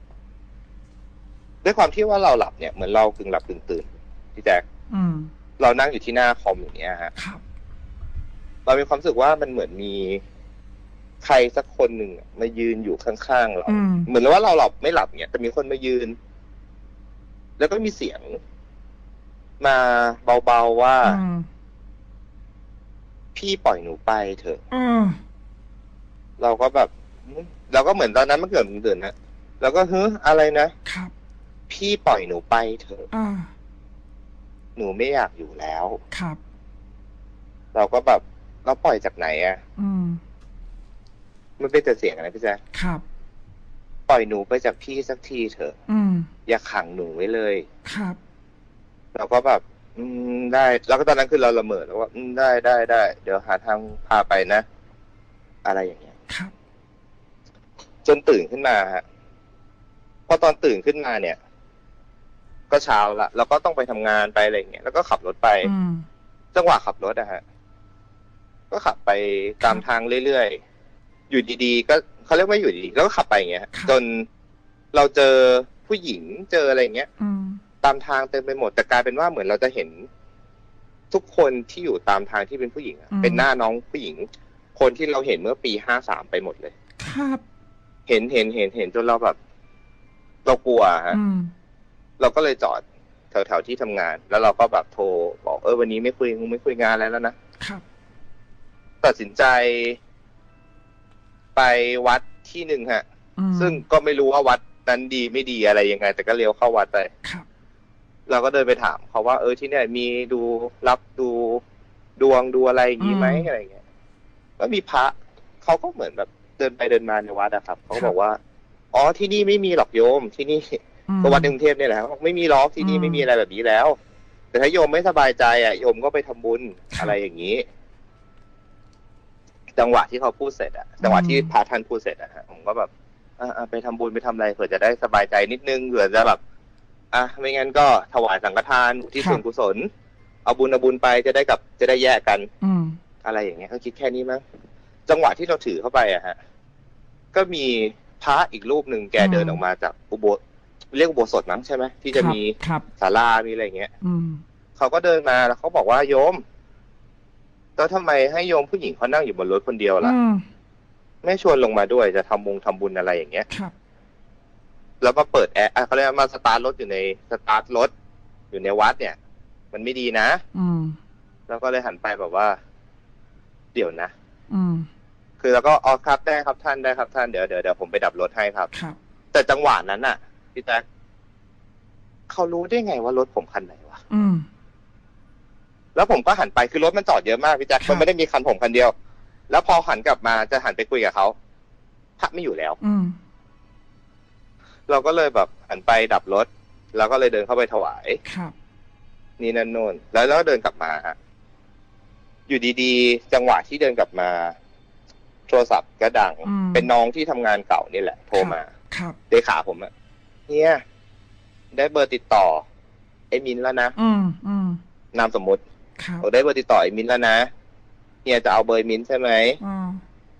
ด้วยความที่ว่าเราหลับเนี่ยเหมือนเรากึ่งหลับกึ่งตื่นพี่แจ๊คเรานั่งอยู่ที่หน้าคอมอย่างเงี้ยฮะเรามีความรู้สึกว่ามันเหมือนมีใครสักคนหนึ่งมายืนอยู่ข้างๆเราเหมือนว่าเราหลับไม่หลับเนี่ยแต่มีคนมายืนแล้วก็มีเสียงมาเบาๆว่าพี่ปล่อยหนูไปเถอะเราก็แบบเราก็เหมือนตอนนั้นมันเกิดมันตื่นนะเราก็เฮ้ยอะไรนะครับพี่ปล่อยหนูไปเถอะหนูไม่อยากอยู่แล้วครับเราก็แบบเราปล่อยจากไหนอ่ะมันเป็นแต่เสียงอะไรพี่แจ๊คครับปล่อยหนูไปจากพี่สักทีเถอะอย่าขังหนูไว้เลยครับเราก็แบบอืมได้แล้วก็ตอนนั้นคือเราละเมอแล้วว่าอืมได้ได้ได้เดี๋ยวหาทางพาไปนะอะไรอย่างเงี้ยครับจนตื่นขึ้นมาฮะพอตอนตื่นขึ้นมาเนี่ยก็เช้าละเราก็ต้องไปทำงานไปอะไรอย่างเงี้ยแล้วก็ขับรถไปจังหวะขับรถอะฮะก็ขับไปตามทางเรื่อยๆอยู่ดีๆก็เขาเรียกว่าอยู่ดีๆแล้วก็ขับไปอย่างเงี้ยจนเราเจอผู้หญิงเจออะไรอย่างเงี้ยตามทางเต็มไปหมดแต่กลายเป็นว่าเหมือนเราจะเห็นทุกคนที่อยู่ตามทางที่เป็นผู้หญิงเป็นหน้าน้องผู้หญิงคนที่เราเห็นเมื่อปีห้าสามไปหมดเลยครับเห็นเห็นเห็นเห็นจนเราแบบเรากลัวฮะเราก็เลยจอดแถวๆที่ทำงานแล้วเราก็แบบโทรบอกเออวันนี้ไม่คุยไม่คุยงานแล้วแล้วนะครับตัดสินใจไปวัดที่หนึ่งฮะซึ่งก็ไม่รู้ว่าวัดนั้นดีไม่ดีอะไรยังไงแต่ก็เลี้ยวเข้าวัดไปครับเราก็เดินไปถามเขาว่าเออที่เนี่ยมีดูรับดูดวงดูอะไรอย่างนี้ไหมอะไรเงี้ยก็มีพระเขาก็เหมือนแบบเดินไปเดินมาในวัดอะครับเขาบอกว่าอ๋อที่นี่ไม่มีหรอกโยมที่นี่ก็วัดกรุงเทพเนี่ยแหละไม่มีล็อกที่นี่ไม่มีอะไรแบบนี้แล้วแต่ถ้าโยมไม่สบายใจอ่ะโยมก็ไปทำบุญอะไรอย่างนี้จังหวะที่เขาพูดเสร็จอ่ะจังหวะที่พระท่านพูดเสร็จอ่ะผมก็แบบอ่าไปทำบุญไปทำอะไรเผื่อจะได้สบายใจนิดนึงเผื่อจะแบบอ่ะไม่งั้นก็ถวายสังฆทานที่ส่วนกุศลเอาบุญเอาบุญไปจะได้กับจะได้แยกกันอะไรอย่างเงี้ยเขาคิดแค่นี้มั้งจังหวะที่เราถือเข้าไปอ่ะฮะก็มีพระอีกรูปหนึ่งแกเดินออกมาจากอุโบสถเรียกอุโบสถมั้งใช่ไหมที่จะมีศาลามีอะไรเงี้ยเขาก็เดินมาแล้วเขาบอกว่าโยมแล้วทำไมให้โยมผู้หญิงเขานั่งอยู่บนรถคนเดียวล่ะไม่ชวนลงมาด้วยจะทำบุญทำบุญอะไรอย่างเงี้ยแล้วมาเปิดแอร์เขาเรียกมาสตาร์ทรถอยู่ในสตาร์ทรถอยู่ในวัดเนี่ยมันไม่ดีนะแล้วก็เลยหันไปแบบว่าเดี๋ยวนะคือแล้วก็อ๋อครับได้ครับท่านได้ครับท่านเดี๋ยวเดี๋ยวเดี๋ยวผมไปดับรถให้ครับแต่จังหวะนั้นน่ะพี่แจ๊คเขารู้ได้ไงว่ารถผมคันไหนวะแล้วผมก็หันไปคือรถมันจอดเยอะมากพี่แจ๊คมันไม่ได้มีคันผมคันเดียวแล้วพอหันกลับมาจะหันไปคุยกับเขาพระไม่อยู่แล้วเราก็เลยแบบหันไปดับรถแล้วก็เลยเดินเข้าไปถวายนี่นั่นโน่นแล้วแล้วเดินกลับมาอยู่ดีๆจังหวะที่เดินกลับมาโทรศัพท์ก็ดังเป็นน้องที่ทำงานเก่านี่แหละโทรมาเลขาผมอะเนี่ยได้เบอร์ติดต่อไอ้มินแล้วนะนามสมมุติโอ้ได้เบอร์ติดต่อไอ้มินแล้วนะเนี่ยจะเอาเบอร์มินใช่ไหม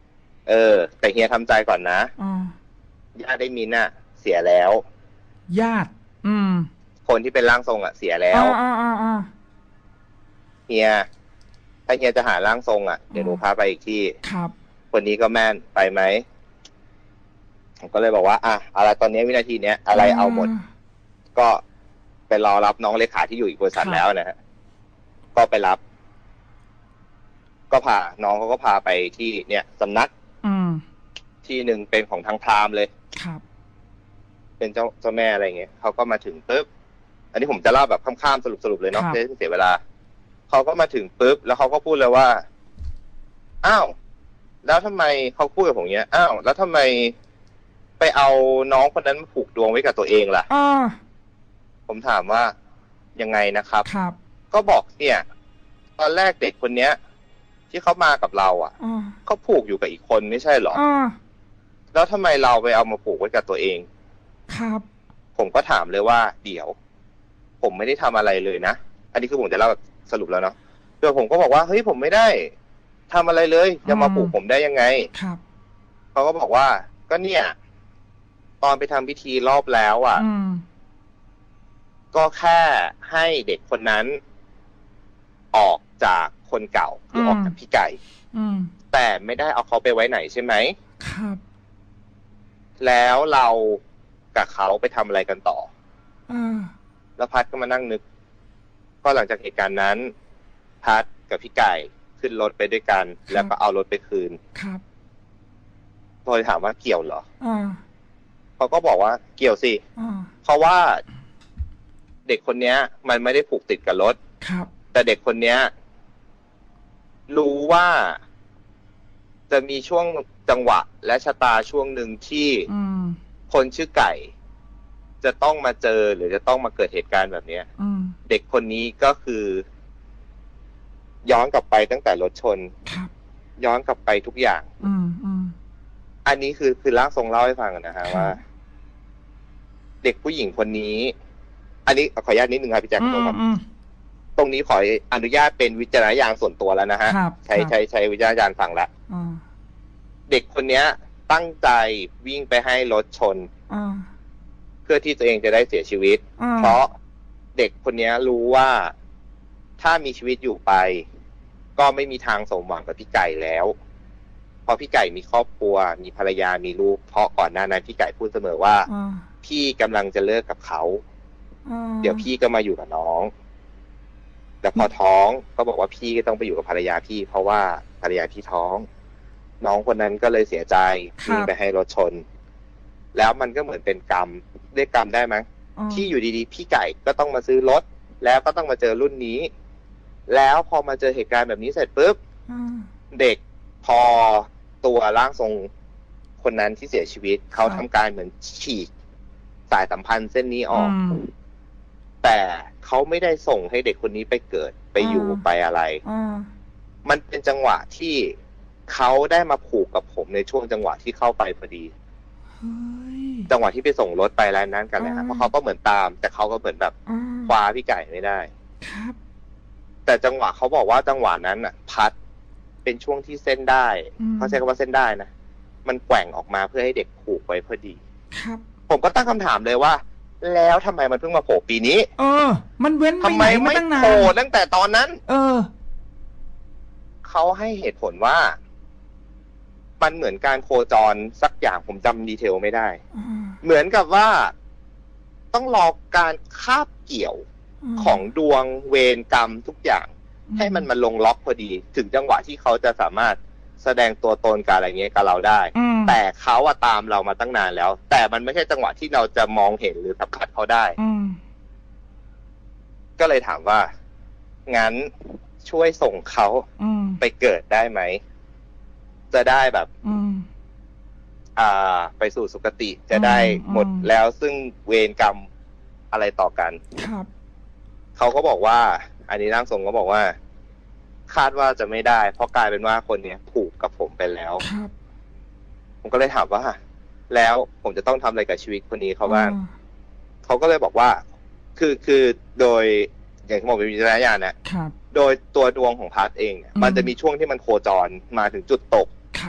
เออ แต่เฮียทำใจก่อนนะอ่าญาติได้มินอะเสียแล้วญาติ อืมคนที่เป็นร่างทรงอะเสียแล้วอ่าอ่าอ่าเฮียถ้าเฮียจะหาร่างทรงอะเดี๋ยวหนูพาไปอีกที่ครับคนนี้ก็แม่นไปไหมผมก็เลยบอกว่าอ่ะอะไรตอนนี้วินาทีเนี้ยอะไรเอาหมด ก็ไปรอรับน้องเลขาที่อยู่อีกบริษัทแล้วนะฮะก็ไปรับ ก็พาน้องเขาก็พาไปที่เนี่ยสำนักอืมที่หนึ่งเป็นของทางพราหมณ์เลยครับเป็นเจ้าเจ้าแม่อะไรเงี้ยเขาก็มาถึงปุ๊บอันนี้ผมจะเล่าแบบข้ามๆสรุปๆเลยเนาะไม่เสียเวลาเขาก็มาถึงปุ๊บแล้วเขาก็พูดเลยว่าอ้าวแล้วทำไมเขาพูดกับผมเงี้ยอ้าวแล้วทำไมไปเอาน้องคนนั้นมาผูกดวงไว้กับตัวเองล่ะอ่าผมถามว่ายังไงนะครับครับก็บอกเนี่ย ตอนแรกเด็กคนเนี้ย ที่เขามากับเราอ่ะอ่าเขาผูกอยู่กับอีกคนไม่ใช่หรออ่าแล้วทำไมเราไปเอามาผูกไว้กับตัวเองครับผมก็ถามเลยว่าเดี๋ยว ผมไม่ได้ทำอะไรเลยนะอันนี้คือผมจะเล่าแบบสรุปแล้วเนาะโดยผมก็บอกว่าเฮ้ยผมไม่ได้ทำอะไรเลยจะมาผูกผมได้ยังไงครับเขาก็บอกว่าก็เนี่ย ตอนไปทำพิธีรอบแล้วอ่ะอืมก็แค่ให้เด็กคนนั้น ออกจากคนเก่าหรือออกจากพี่ไก่อืมแต่ไม่ได้เอาเขาไปไว้ไหนใช่ไหมครับแล้วเรากับเขาไปทำอะไรกันต่ออ่าแล้วพัดก็มานั่งนึก ก็หลังจากเหตุการณ์นั้น พัดกับพี่ไก่ขึ้นรถไปด้วยกัน แล้วก็เอารถไปคืนครับพอถามว่าเกี่ยวเหรออ่าเขาก็บอกว่าเกี่ยวสิอ่าเพราะว่าเด็กคนเนี้ย มันไม่ได้ผูกติดกับรถครับแต่เด็กคนเนี้ย รู้ว่าจะมีช่วงจังหวะและชะตาช่วงหนึ่งที่อืมคนชื่อไก่ จะต้องมาเจอหรือจะต้องมาเกิดเหตุการณ์แบบเนี้ยอืมเด็กคนนี้ก็คือ ย้อนกลับไปตั้งแต่รถชนครับย้อนกลับไปทุกอย่างอืม อืมอันนี้คือคือร่างทรงเล่าให้ฟังนะฮะครับว่า เด็กผู้หญิงคนนี้ อันนี้ขออนุญาตนิดนึงครับพี่แจ็คอืขอโทษมครับอืมตรงนี้ขออนุญาตเป็นวิจารณญาณส่วนตัวแล้วนะฮะครับใช้ครับใช้ใช้วิจารณญาณฟังละอ่าเด็กคนเนี้ย ตั้งใจวิ่งไปให้รถชนอ่าเพื่อที่ตัวเองจะได้เสียชีวิตอ่าเพราะเด็กคนเนี้ยรู้ว่าถ้ามีชีวิตอยู่ไป ก็ไม่มีทางสมหวังกับพี่ไก่แล้วเพราะพี่ไก่มีครอบครัว มีภรรยามีลูกเพราะก่อนหน้านั้นพี่ไก่พูดเสมอว่าอ่าพี่กำลังจะเลิกกับเขาอ่าเดี๋ยวพี่ก็มาอยู่กับน้อง แต่พอท้องก็บอกว่าพี่ก็ต้องไปอยู่กับภรรยาพี่ เพราะว่าภรรยาพี่ท้อง น้องคนนั้นก็เลยเสียใจวิ่งไปให้รถชน แล้วมันก็เหมือนเป็นกรรมเรียกกรรมได้ไหมอ่าที่อยู่ดีๆพี่ไก่ก็ต้องมาซื้อรถ แล้วก็ต้องมาเจอรุ่นนี้ แล้วพอมาเจอเหตุการณ์แบบนี้เสร็จปุ๊บอ่าเด็กพอตัวร่างทรงคนนั้นที่เสียชีวิตเขาทำการเหมือนฉีกสายสัมพันธ์เส้นนี้ออกอืมแต่เขาไม่ได้ส่งให้เด็กคนนี้ไปเกิดไปอยู่อ่าไปอะไรอ่ามันเป็นจังหวะที่เขาได้มาผูกกับผมในช่วงจังหวะที่เข้าไปพอดีเฮ้ยจังหวะที่ไปส่งรถไปแล้วนั้นกันเลยฮะอ่าเพราะเขาก็เหมือนตาม แต่เขาก็เหมือนแบบอ่าคว้าพี่ไก่ไม่ได้ครับแต่จังหวะเขาบอกว่าจังหวะนั้นอ่ะ พัดเป็นช่วงที่เส้นได้เขาใช้คำว่าเส้นได้นะมันแกว่งออกมาเพื่อให้เด็กผูกไว้พอดีครับผมก็ตั้งคำถามเลยว่า แล้วทำไมมันเพิ่งมาโผล่ปีนี้เออ มันเว้นไปทำไหไมนมาไม่ตั้งนานโผล่ตั้งแต่ตอนนั้นเออเขาให้เหตุผลว่า มันเหมือนการโคจรสักอย่างผมจำดีเทลไม่ได้อ่าเหมือนกับว่าต้องรอการคาบเกี่ยวของดวงเวรกรรมทุกอย่าง ให้มันมาลงล็อกพอดี ถึงจังหวะที่เขาจะสามารถแสดงตัวตนกับอะไรเงี้ยกับเราได้อืมแต่เขาอะตามเรามาตั้งนานแล้ว แต่มันไม่ใช่จังหวะที่เราจะมองเห็นหรือสัมผัสเขาได้อืมก็เลยถามว่า งั้นช่วยส่งเขาอืมไปเกิดได้ไหม จะได้แบบอืมอ่า ไปสู่สุคติจะได้อืมหมดแล้วซึ่งเวรกรรมอะไรต่อกันครับเขาก็บอกว่า อันนี้ร่างทรงก็บอกว่า คาดว่าจะไม่ได้ เพราะกลายเป็นว่าคนเนี้ยผูกกับผมไปแล้วครับผมก็เลยถามว่า แล้วผมจะต้องทำอะไรกับชีวิตคนนี้เขาบ้างอ่เขาก็เลยบอกว่า คือคือโดยอย่างที่บอกเป็นวิจารณญาณนะครับโดยตัวดวงของพาร์ทเองเนี่ยอืมมันจะมีช่วงที่มันโคจรมาถึงจุดตกครับ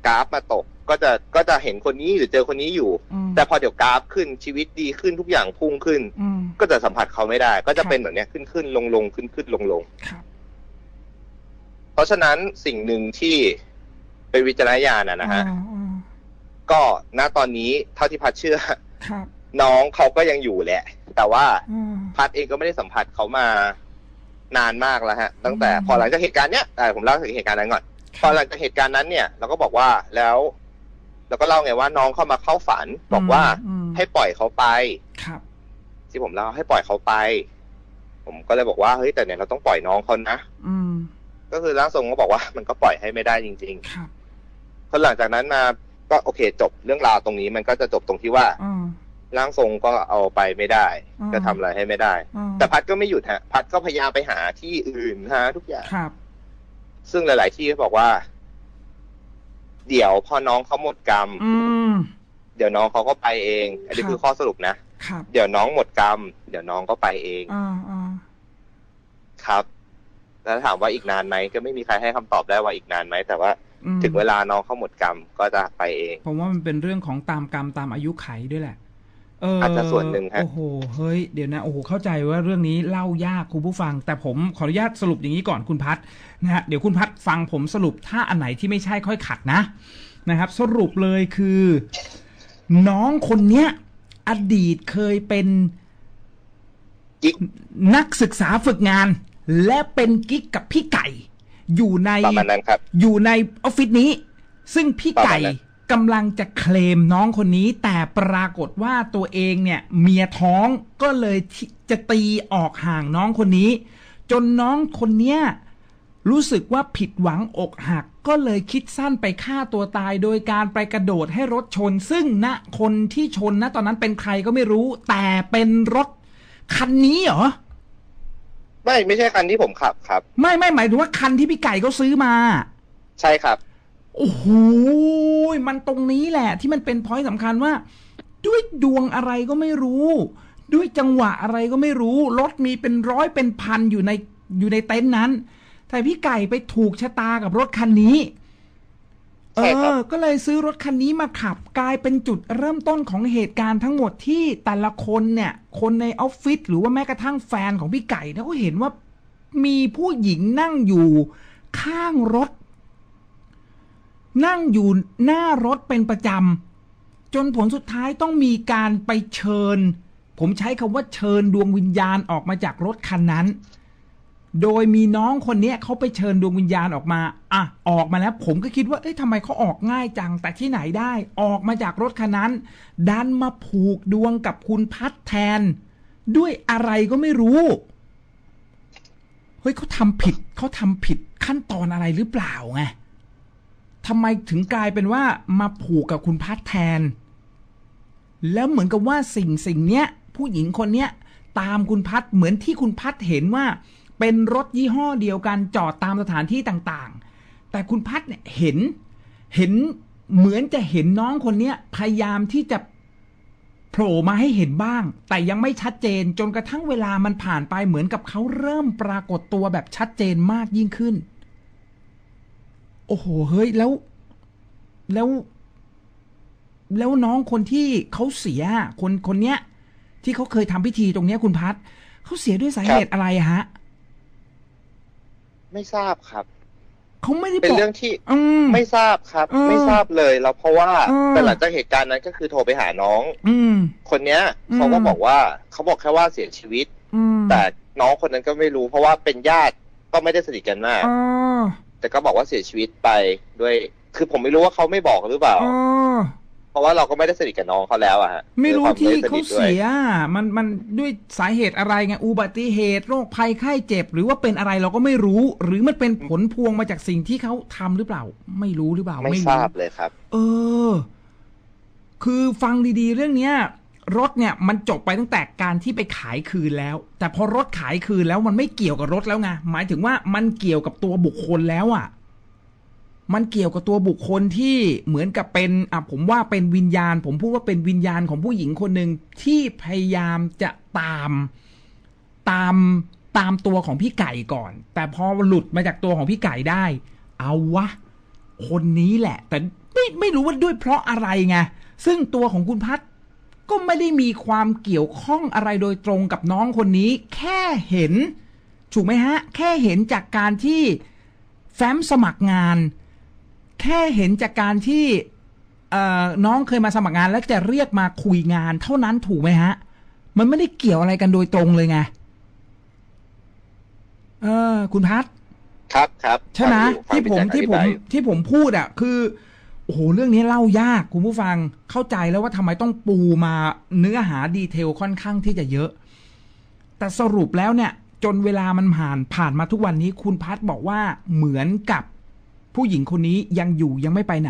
กราฟมาตกก็จะก็จะเห็นคนนี้หรือเจอคนนี้อยู่แต่พอเดี๋ยวกราฟขึ้นชีวิตดีขึ้นทุกอย่างพุ่งขึ้นก็จะสัมผัสเขาไม่ได้ก็จะเป็นแบบนี้ขึ้นขึ้นลงลงขึ้นขึ้นลงลงเพราะฉะนั้นสิ่งหนึ่งที่เป็นวิจารณญาณนะฮะก็ณตอนนี้เท่าที่พัดเชื่อน้องเขาก็ยังอยู่แหละแต่ว่าพัดเองก็ไม่ได้สัมผัสเขามานานมากแล้วฮะตั้งแต่พอหลังจากเหตุการณ์เนี้ยผมเล่าถึงเหตุการณ์นั้นก่อนพอหลังจากเหตุการณ์นั้นเนี่ยเราก็บอกว่าแล้วเราก็เล่าไงว่าน้องเข้ามาเข้าฝันบอกว่าให้ปล่อยเขาไปครับที่ผมเล่าให้ปล่อยเขาไปผมก็เลยบอกว่าเฮ้ยแต่เนี่ยเราต้องปล่อยน้องเขานะก็คือร่างทรงก็บอกว่ามันก็ปล่อยให้ไม่ได้จริงๆครับพอหลังจากนั้นมาก็โอเคจบเรื่องราวตรงนี้มันก็จะจบตรงที่ว่าร่างทรงก็เอาไปไม่ได้ก็ทำอะไรให้ไม่ได้แต่พัดก็ไม่หยุดฮะพัดก็พยายามไปหาที่อื่นหาทุกอย่างซึ่งหลายๆที่ก็บอกว่าเดี๋ยวพอน้องเขาหมดกรรมเดี๋ยวน้องเขาก็ไปเองอันนี้คือข้อสรุปนะเดี๋ยวน้องหมดกรรมเดี๋ยวน้องก็ไปเองครับแล้วถามว่าอีกนานไหมก็ไม่มีใครให้คำตอบได้ว่าอีกนานไหมแต่ว่าถึงเวลาน้องเขาหมดกรรมก็จะไปเองผมว่ามันเป็นเรื่องของตามกรรมตามอายุไขด้วยแหละเอออาจจะส่วนหนึ่งฮะโอ้โหเฮ้ยเดี๋ยวนะโอ้โหเข้าใจว่าเรื่องนี้เล่ายากคุณผู้ฟังแต่ผมขออนุญาตสรุปอย่างนี้ก่อนคุณพัฒนะฮะเดี๋ยวคุณพัฒฟังผมสรุปถ้าอันไหนที่ไม่ใช่ค่อยขัดนะนะครับสรุปเลยคือน้องคนเนี้ยอดีตเคยเป็นนักศึกษาฝึกงานและเป็นกิ๊กกับพี่ไก่อยู่ในอยู่ในออฟฟิศนี้ซึ่งพี่ไก่กำลังจะเคลมน้องคนนี้แต่ปรากฏว่าตัวเองเนี่ยเมียท้องก็เลยจะตีออกห่างน้องคนนี้จนน้องคนเนี้ยรู้สึกว่าผิดหวังอกหักก็เลยคิดสั้นไปฆ่าตัวตายโดยการไปกระโดดให้รถชนซึ่งณคนที่ชนณตอนนั้นเป็นใครก็ไม่รู้แต่เป็นรถคันนี้เหรอไม่ไม่ใช่คันที่ผมขับครับไม่ไม่หมายถึงว่าคันที่พี่ไก่เขาซื้อมาใช่ครับโอ้โหมันตรงนี้แหละที่มันเป็นพอยต์สำคัญว่าด้วยดวงอะไรก็ไม่รู้ด้วยจังหวะอะไรก็ไม่รู้รถมีเป็นร้อยเป็นพันอยู่ในอยู่ในเต็นท์นั้นแต่พี่ไก่ไปถูกชะตากับรถคันนี้เออก็เลยซื้อรถคันนี้มาขับกลายเป็นจุดเริ่มต้นของเหตุการณ์ทั้งหมดที่แต่ละคนเนี่ยคนในออฟฟิศหรือว่าแม้กระทั่งแฟนของพี่ไก่เนี่ยก็เห็นว่ามีผู้หญิงนั่งอยู่ข้างรถนั่งอยู่หน้ารถเป็นประจำจนผลสุดท้ายต้องมีการไปเชิญผมใช้คำว่าเชิญดวงวิญญาณออกมาจากรถคันนั้นโดยมีน้องคนนี้เขาไปเชิญดวงวิญญาณออกมาอ่ะออกมาแล้วผมก็คิดว่าเอ๊ะทำไมเขาออกง่ายจังแต่ที่ไหนได้ออกมาจากรถคันนั้นดันมาผูกดวงกับคุณพัฒแทนด้วยอะไรก็ไม่รู้เฮ้ยเขาทำผิดเขาทำผิดขั้นตอนอะไรหรือเปล่าไงทำไมถึงกลายเป็นว่ามาผูกกับคุณพัฒแทนแล้วเหมือนกับว่าสิ่งสิ่งเนี้ยผู้หญิงคนเนี้ยตามคุณพัฒเหมือนที่คุณพัฒเห็นว่าเป็นรถยี่ห้อเดียวกันจอดตามสถานที่ต่างๆแต่คุณพัฒเนี่ยเห็นเห็นเหมือนจะเห็นน้องคนเนี้ยพยายามที่จะโผล่มาให้เห็นบ้างแต่ยังไม่ชัดเจนจนกระทั่งเวลามันผ่านไปเหมือนกับเขาเริ่มปรากฏตัวแบบชัดเจนมากยิ่งขึ้นโอ้โหเฮ้ยแล้วแล้วแล้วน้องคนที่เขาเสียคนคนเนี้ยที่เขาเคยทำพิธีตรงเนี้ยคุณพัฒเขาเสียด้วยสาเหตุอะไรฮะไม่ทราบครับเขาไม่ได้เป็นเรื่องที่ไม่ทราบครับไม่ทราบเลยแล้วเพราะว่าแต่หลังจากเหตุการณ์นั้นก็คือโทรไปหาน้องคนเนี้ยเขาก็บอกว่าเขาบอกแค่ว่าเสียชีวิตแต่น้องคนนั้นก็ไม่รู้เพราะว่าเป็นญาติก็ไม่ได้สนิทกันมากแต่ก็บอกว่าเสียชีวิตไปด้วยคือผมไม่รู้ว่าเขาไม่บอกหรือเปล่าเพราะว่าเราก็ไม่ได้สนิทกับน้องเขาแล้วอะฮะไม่รู้ที่เขาเสียมันมันด้วยสาเหตุอะไรไงอุบัติเหตุโรคภัยไข้เจ็บหรือว่าเป็นอะไรเราก็ไม่รู้หรือมันเป็นผลพวงมาจากสิ่งที่เขาทำหรือเปล่าไม่รู้หรือเปล่าไม่ทราบเลยครับเออคือฟังดีๆเรื่องเนี้ยรถเนี่ยมันจบไปตั้งแต่การที่ไปขายคืนแล้วแต่พอรถขายคืนแล้วมันไม่เกี่ยวกับรถแล้วไงหมายถึงว่ามันเกี่ยวกับตัวบุคคลแล้วอ่ะมันเกี่ยวกับตัวบุคคลที่เหมือนกับเป็นอ่ะผมว่าเป็นวิญญาณผมพูดว่าเป็นวิญญาณของผู้หญิงคนหนึ่งที่พยายามจะตามตามตามตัวของพี่ไก่ก่อนแต่พอหลุดมาจากตัวของพี่ไก่ได้เอาวะคนนี้แหละ แต่ไม่ไม่รู้ว่าด้วยเพราะอะไรไงซึ่งตัวของคุณพัดก็ไม่ได้มีความเกี่ยวข้องอะไรโดยตรงกับน้องคนนี้แค่เห็นถูกไหมฮะแค่เห็นจากการที่แฟ้มสมัครงานแค่เห็นจากการที่น้องเคยมาสมัครงานแล้วจะเรียกมาคุยงานเท่านั้นถูกไหมฮะมันไม่ได้เกี่ยวอะไรกันโดยตรงเลยไงเออคุณพัดครับครับใช่ไหมที่ผมที่ผมที่ผมพูดอ่ะคือโอ้โหเรื่องนี้เล่ายากคุณผู้ฟังเข้าใจแล้วว่าทำไมต้องปูมาเนื้อหาดีเทลค่อนข้างที่จะเยอะแต่สรุปแล้วเนี่ยจนเวลามันผ่านผ่านมาทุกวันนี้คุณพัดบอกว่าเหมือนกับผู้หญิงคนนี้ยังอยู่ยังไม่ไปไหน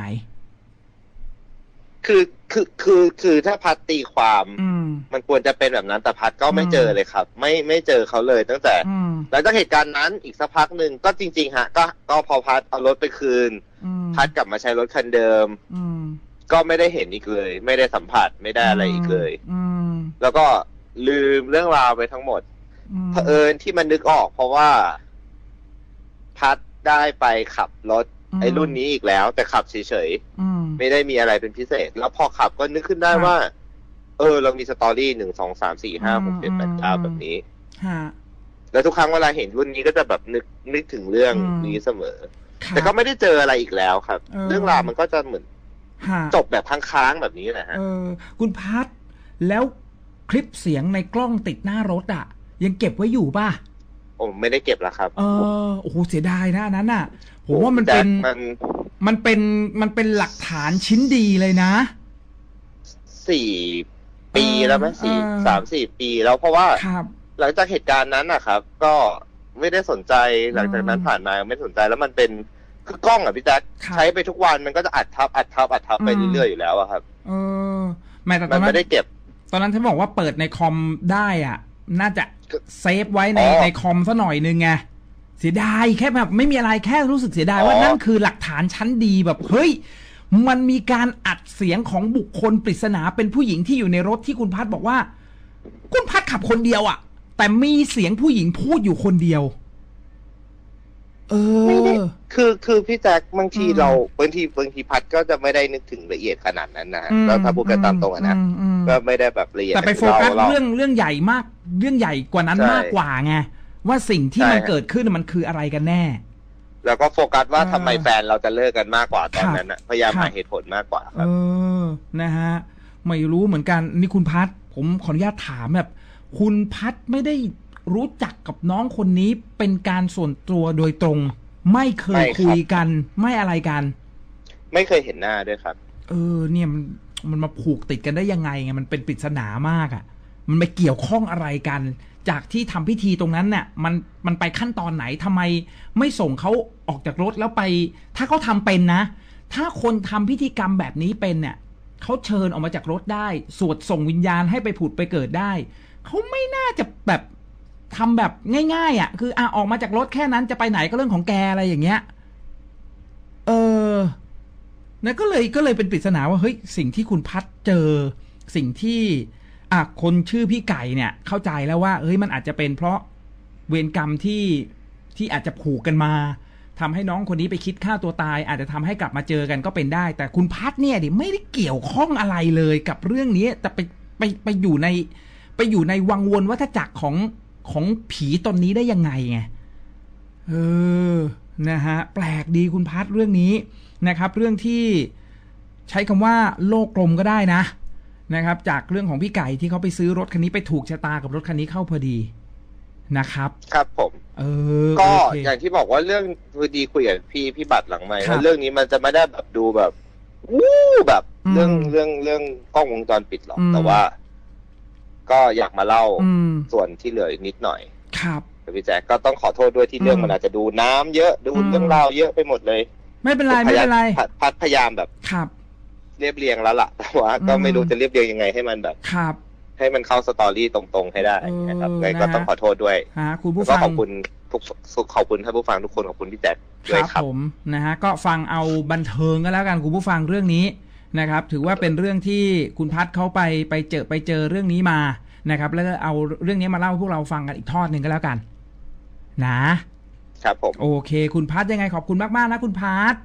คือคือคือคือถ้าพัดตีความมันควรจะเป็นแบบนั้นแต่พัดก็ไม่เจอเลยครับไม่ไม่เจอเขาเลยตั้งแต่หลังจากเหตุการณ์นั้นอีกสักพักหนึ่งก็จริงๆฮะก็ก็พอพัดเอารถไปคืนพัดกลับมาใช้รถคันเดิมก็ไม่ได้เห็นอีกเลยไม่ได้สัมผัสไม่ได้อะไรอีกเลยแล้วก็ลืมเรื่องราวไปทั้งหมดเผอิญที่มันนึกออกเพราะว่าพัดได้ไปขับรถไอ้รุ่นนี้อีกแล้วแต่ขับเฉยๆไม่ได้มีอะไรเป็นพิเศษแล้วพอขับก็นึกขึ้นได้ว่าเออเรามีสตอรี่หนึ่งสองสามสี่ห้าหกเจ็ดแปดเก้าแบบนี้แล้วทุกครั้งเวลาเห็นรุ่นนี้ก็จะแบบนึกนึกถึงเรื่องนี้เสมอแต่ก็ไม่ได้เจออะไรอีกแล้วครับเรื่องราวมันก็จะเหมือนจบแบบค้างๆแบบนี้แหละฮะคุณพัดแล้วคลิปเสียงในกล้องติดหน้ารถอ่ะยังเก็บไว้อยู่ป่ะโอ้ไม่ได้เก็บแล้วครับเออโอ้โหเสียดายนะนั้นน่ะผมว่ามันเป็นมันเป็นมันเป็นหลักฐานชิ้นดีเลยนะสี่ปีแล้วไหมสี่สามสี่ปีแล้วเพราะว่าหลังจากเหตุการณ์นั้นนะครับก็ไม่ได้สนใจหลังจากนั้นผ่านมาไม่สนใจแล้วมันเป็นคือกล้องอ่ะพี่แจ๊คใช้ไปทุกวันมันก็จะอัดทับอัดทับอัดทับไปเรื่อยๆอยู่แล้วอะครับเออไม่แต่ตอนนั้นไม่ได้เก็บตอนนั้นฉันบอกว่าเปิดในคอมได้อ่ะน่าจะเซฟไว้ในในคอมซะหน่อยนึงไงเสียดายแค่แบบไม่มีอะไรแค่รู้สึกเสียดายว่านั่นคือหลักฐานชั้นดีแบบเฮ้ยมันมีการอัดเสียงของบุคคลปริศนาเป็นผู้หญิงที่อยู่ในรถที่คุณพัดบอกว่าคุณพัดขับคนเดียวอ่ะแต่มีเสียงผู้หญิงพูดอยู่คนเดียวเออคือคือพี่แจ็คบางทีเราบางทีบางทีพัดก็จะไม่ได้นึกถึงละเอียดขนาดนั้นนะแล้วถ้าพูดกันตามตรงนะก็ไม่ได้แบบละเอียดแต่ไปโฟกัสเรื่องเรื่องใหญ่มากเรื่องใหญ่กว่านั้นมากกว่าไงว่าสิ่งที่มันเกิดขึ้นมันคืออะไรกันแน่แล้วก็โฟกัสว่าทำไมแฟนเราจะเลิกกันมากกว่าตอนนั้นนะพยายามหาเหตุผลมากกว่าครับเออนะฮะไม่รู้เหมือนกันนี่คุณพัดผมขออนุญาตถามแบบคุณพัดไม่ได้รู้จักกับน้องคนนี้เป็นการส่วนตัวโดยตรงไม่เคยคุยกันไม่อะไรกันไม่เคยเห็นหน้าด้วยครับเออเนี่ยมันมันมาผูกติดกันได้ยังไงไงมันเป็นปริศนามากอ่ะมันไม่เกี่ยวข้องอะไรกันจากที่ทำพิธีตรงนั้นเนี่ยมันมันไปขั้นตอนไหนทำไมไม่ส่งเขาออกจากรถแล้วไปถ้าเขาทำเป็นนะถ้าคนทำพิธีกรรมแบบนี้เป็นเนี่ยเขาเชิญออกมาจากรถได้สวดส่งวิญญาณให้ไปผุดไปเกิดได้เขาไม่น่าจะแบบทำแบบง่ายๆอ่ะคืออ่ะออกมาจากรถแค่นั้นจะไปไหนก็เรื่องของแกอะไรอย่างเงี้ยเออนั่นก็เลยก็เลยเป็นปริศนาว่าเฮ้ยสิ่งที่คุณพัดเจอสิ่งที่อ่ะคนชื่อพี่ไก่เนี่ยเข้าใจแล้วว่าเฮ้ยมันอาจจะเป็นเพราะเวรกรรมที่ที่อาจจะผูกกันมาทำให้น้องคนนี้ไปคิดฆ่าตัวตายอาจจะทำให้กลับมาเจอกันก็เป็นได้แต่คุณพัดเนี่ยดิไม่ได้เกี่ยวข้องอะไรเลยกับเรื่องนี้แต่ไปไปไปอยู่ในไปอยู่ในวังวนวัฏจักรของของผีตนนี้ได้ยังไงไงเออนะฮะแปลกดีคุณพัดเรื่องนี้นะครับเรื่องที่ใช้คำว่าโลกกลมก็ได้นะนะครับจากเรื่องของพี่ไก่ที่เขาไปซื้อรถคันนี้ไปถูกชะตากับรถคันนี้เข้าพอดีนะครับครับผมเออก็อย่างที่บอกว่าเรื่องพอดีคุยกับพี่พี่บัตรหลังไมค์ว่าเรื่องนี้มันจะไม่ได้แบบดูแบบวู้แบบเรื่องเรื่องเรื่องกล้องวงจรปิดหรอกแต่ว่าก็อยากมาเล่าส่วนที่เหลืออีกนิดหน่อยครับพี่แจ๊คก็ต้องขอโทษด้วยที่เรื่องมันอาจจะดูน้ำเยอะดูเรื่องราวเยอะไปหมดเลยไม่เป็นไรไม่เป็นไรพัดพยายามแบบครับเรียบเรียงแล้วล่ะแต่ว่าก็ไม่รู้จะเรียบเรียงยังไงให้มันแบบครับให้มันเข้าสตอรี่ตรงๆให้ได้นะครับเลยก็ต้องขอโทษด้วยคุณผู้ฟังก็ขอบคุณทุกขอบคุณท่านผู้ฟังทุกคนขอบคุณพี่แจ๊คด้วยครับผมนะฮะก็ฟังเอาบันเทิงก็แล้วกันคุณผู้ฟังเรื่องนี้นะครับถือว่าเป็นเรื่องที่คุณพัดเขาไปไปเจอไปเจอเรื่องนี้มานะครับแล้วก็เอาเรื่องนี้มาเล่าให้พวกเราฟังกันอีกทอดหนึ่งก็แล้วกันนะครับผมโอเคคุณพัดยังไงขอบคุณมากๆนะคุณพัด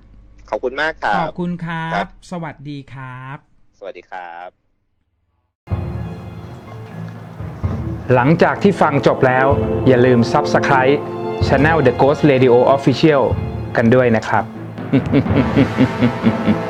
ขอบคุณมากครับขอบคุณครับ สวัสดีครับสวัสดีครับหลังจากที่ฟังจบแล้วอย่าลืม Subscribe Channel The Ghost Radio Official กันด้วยนะครับ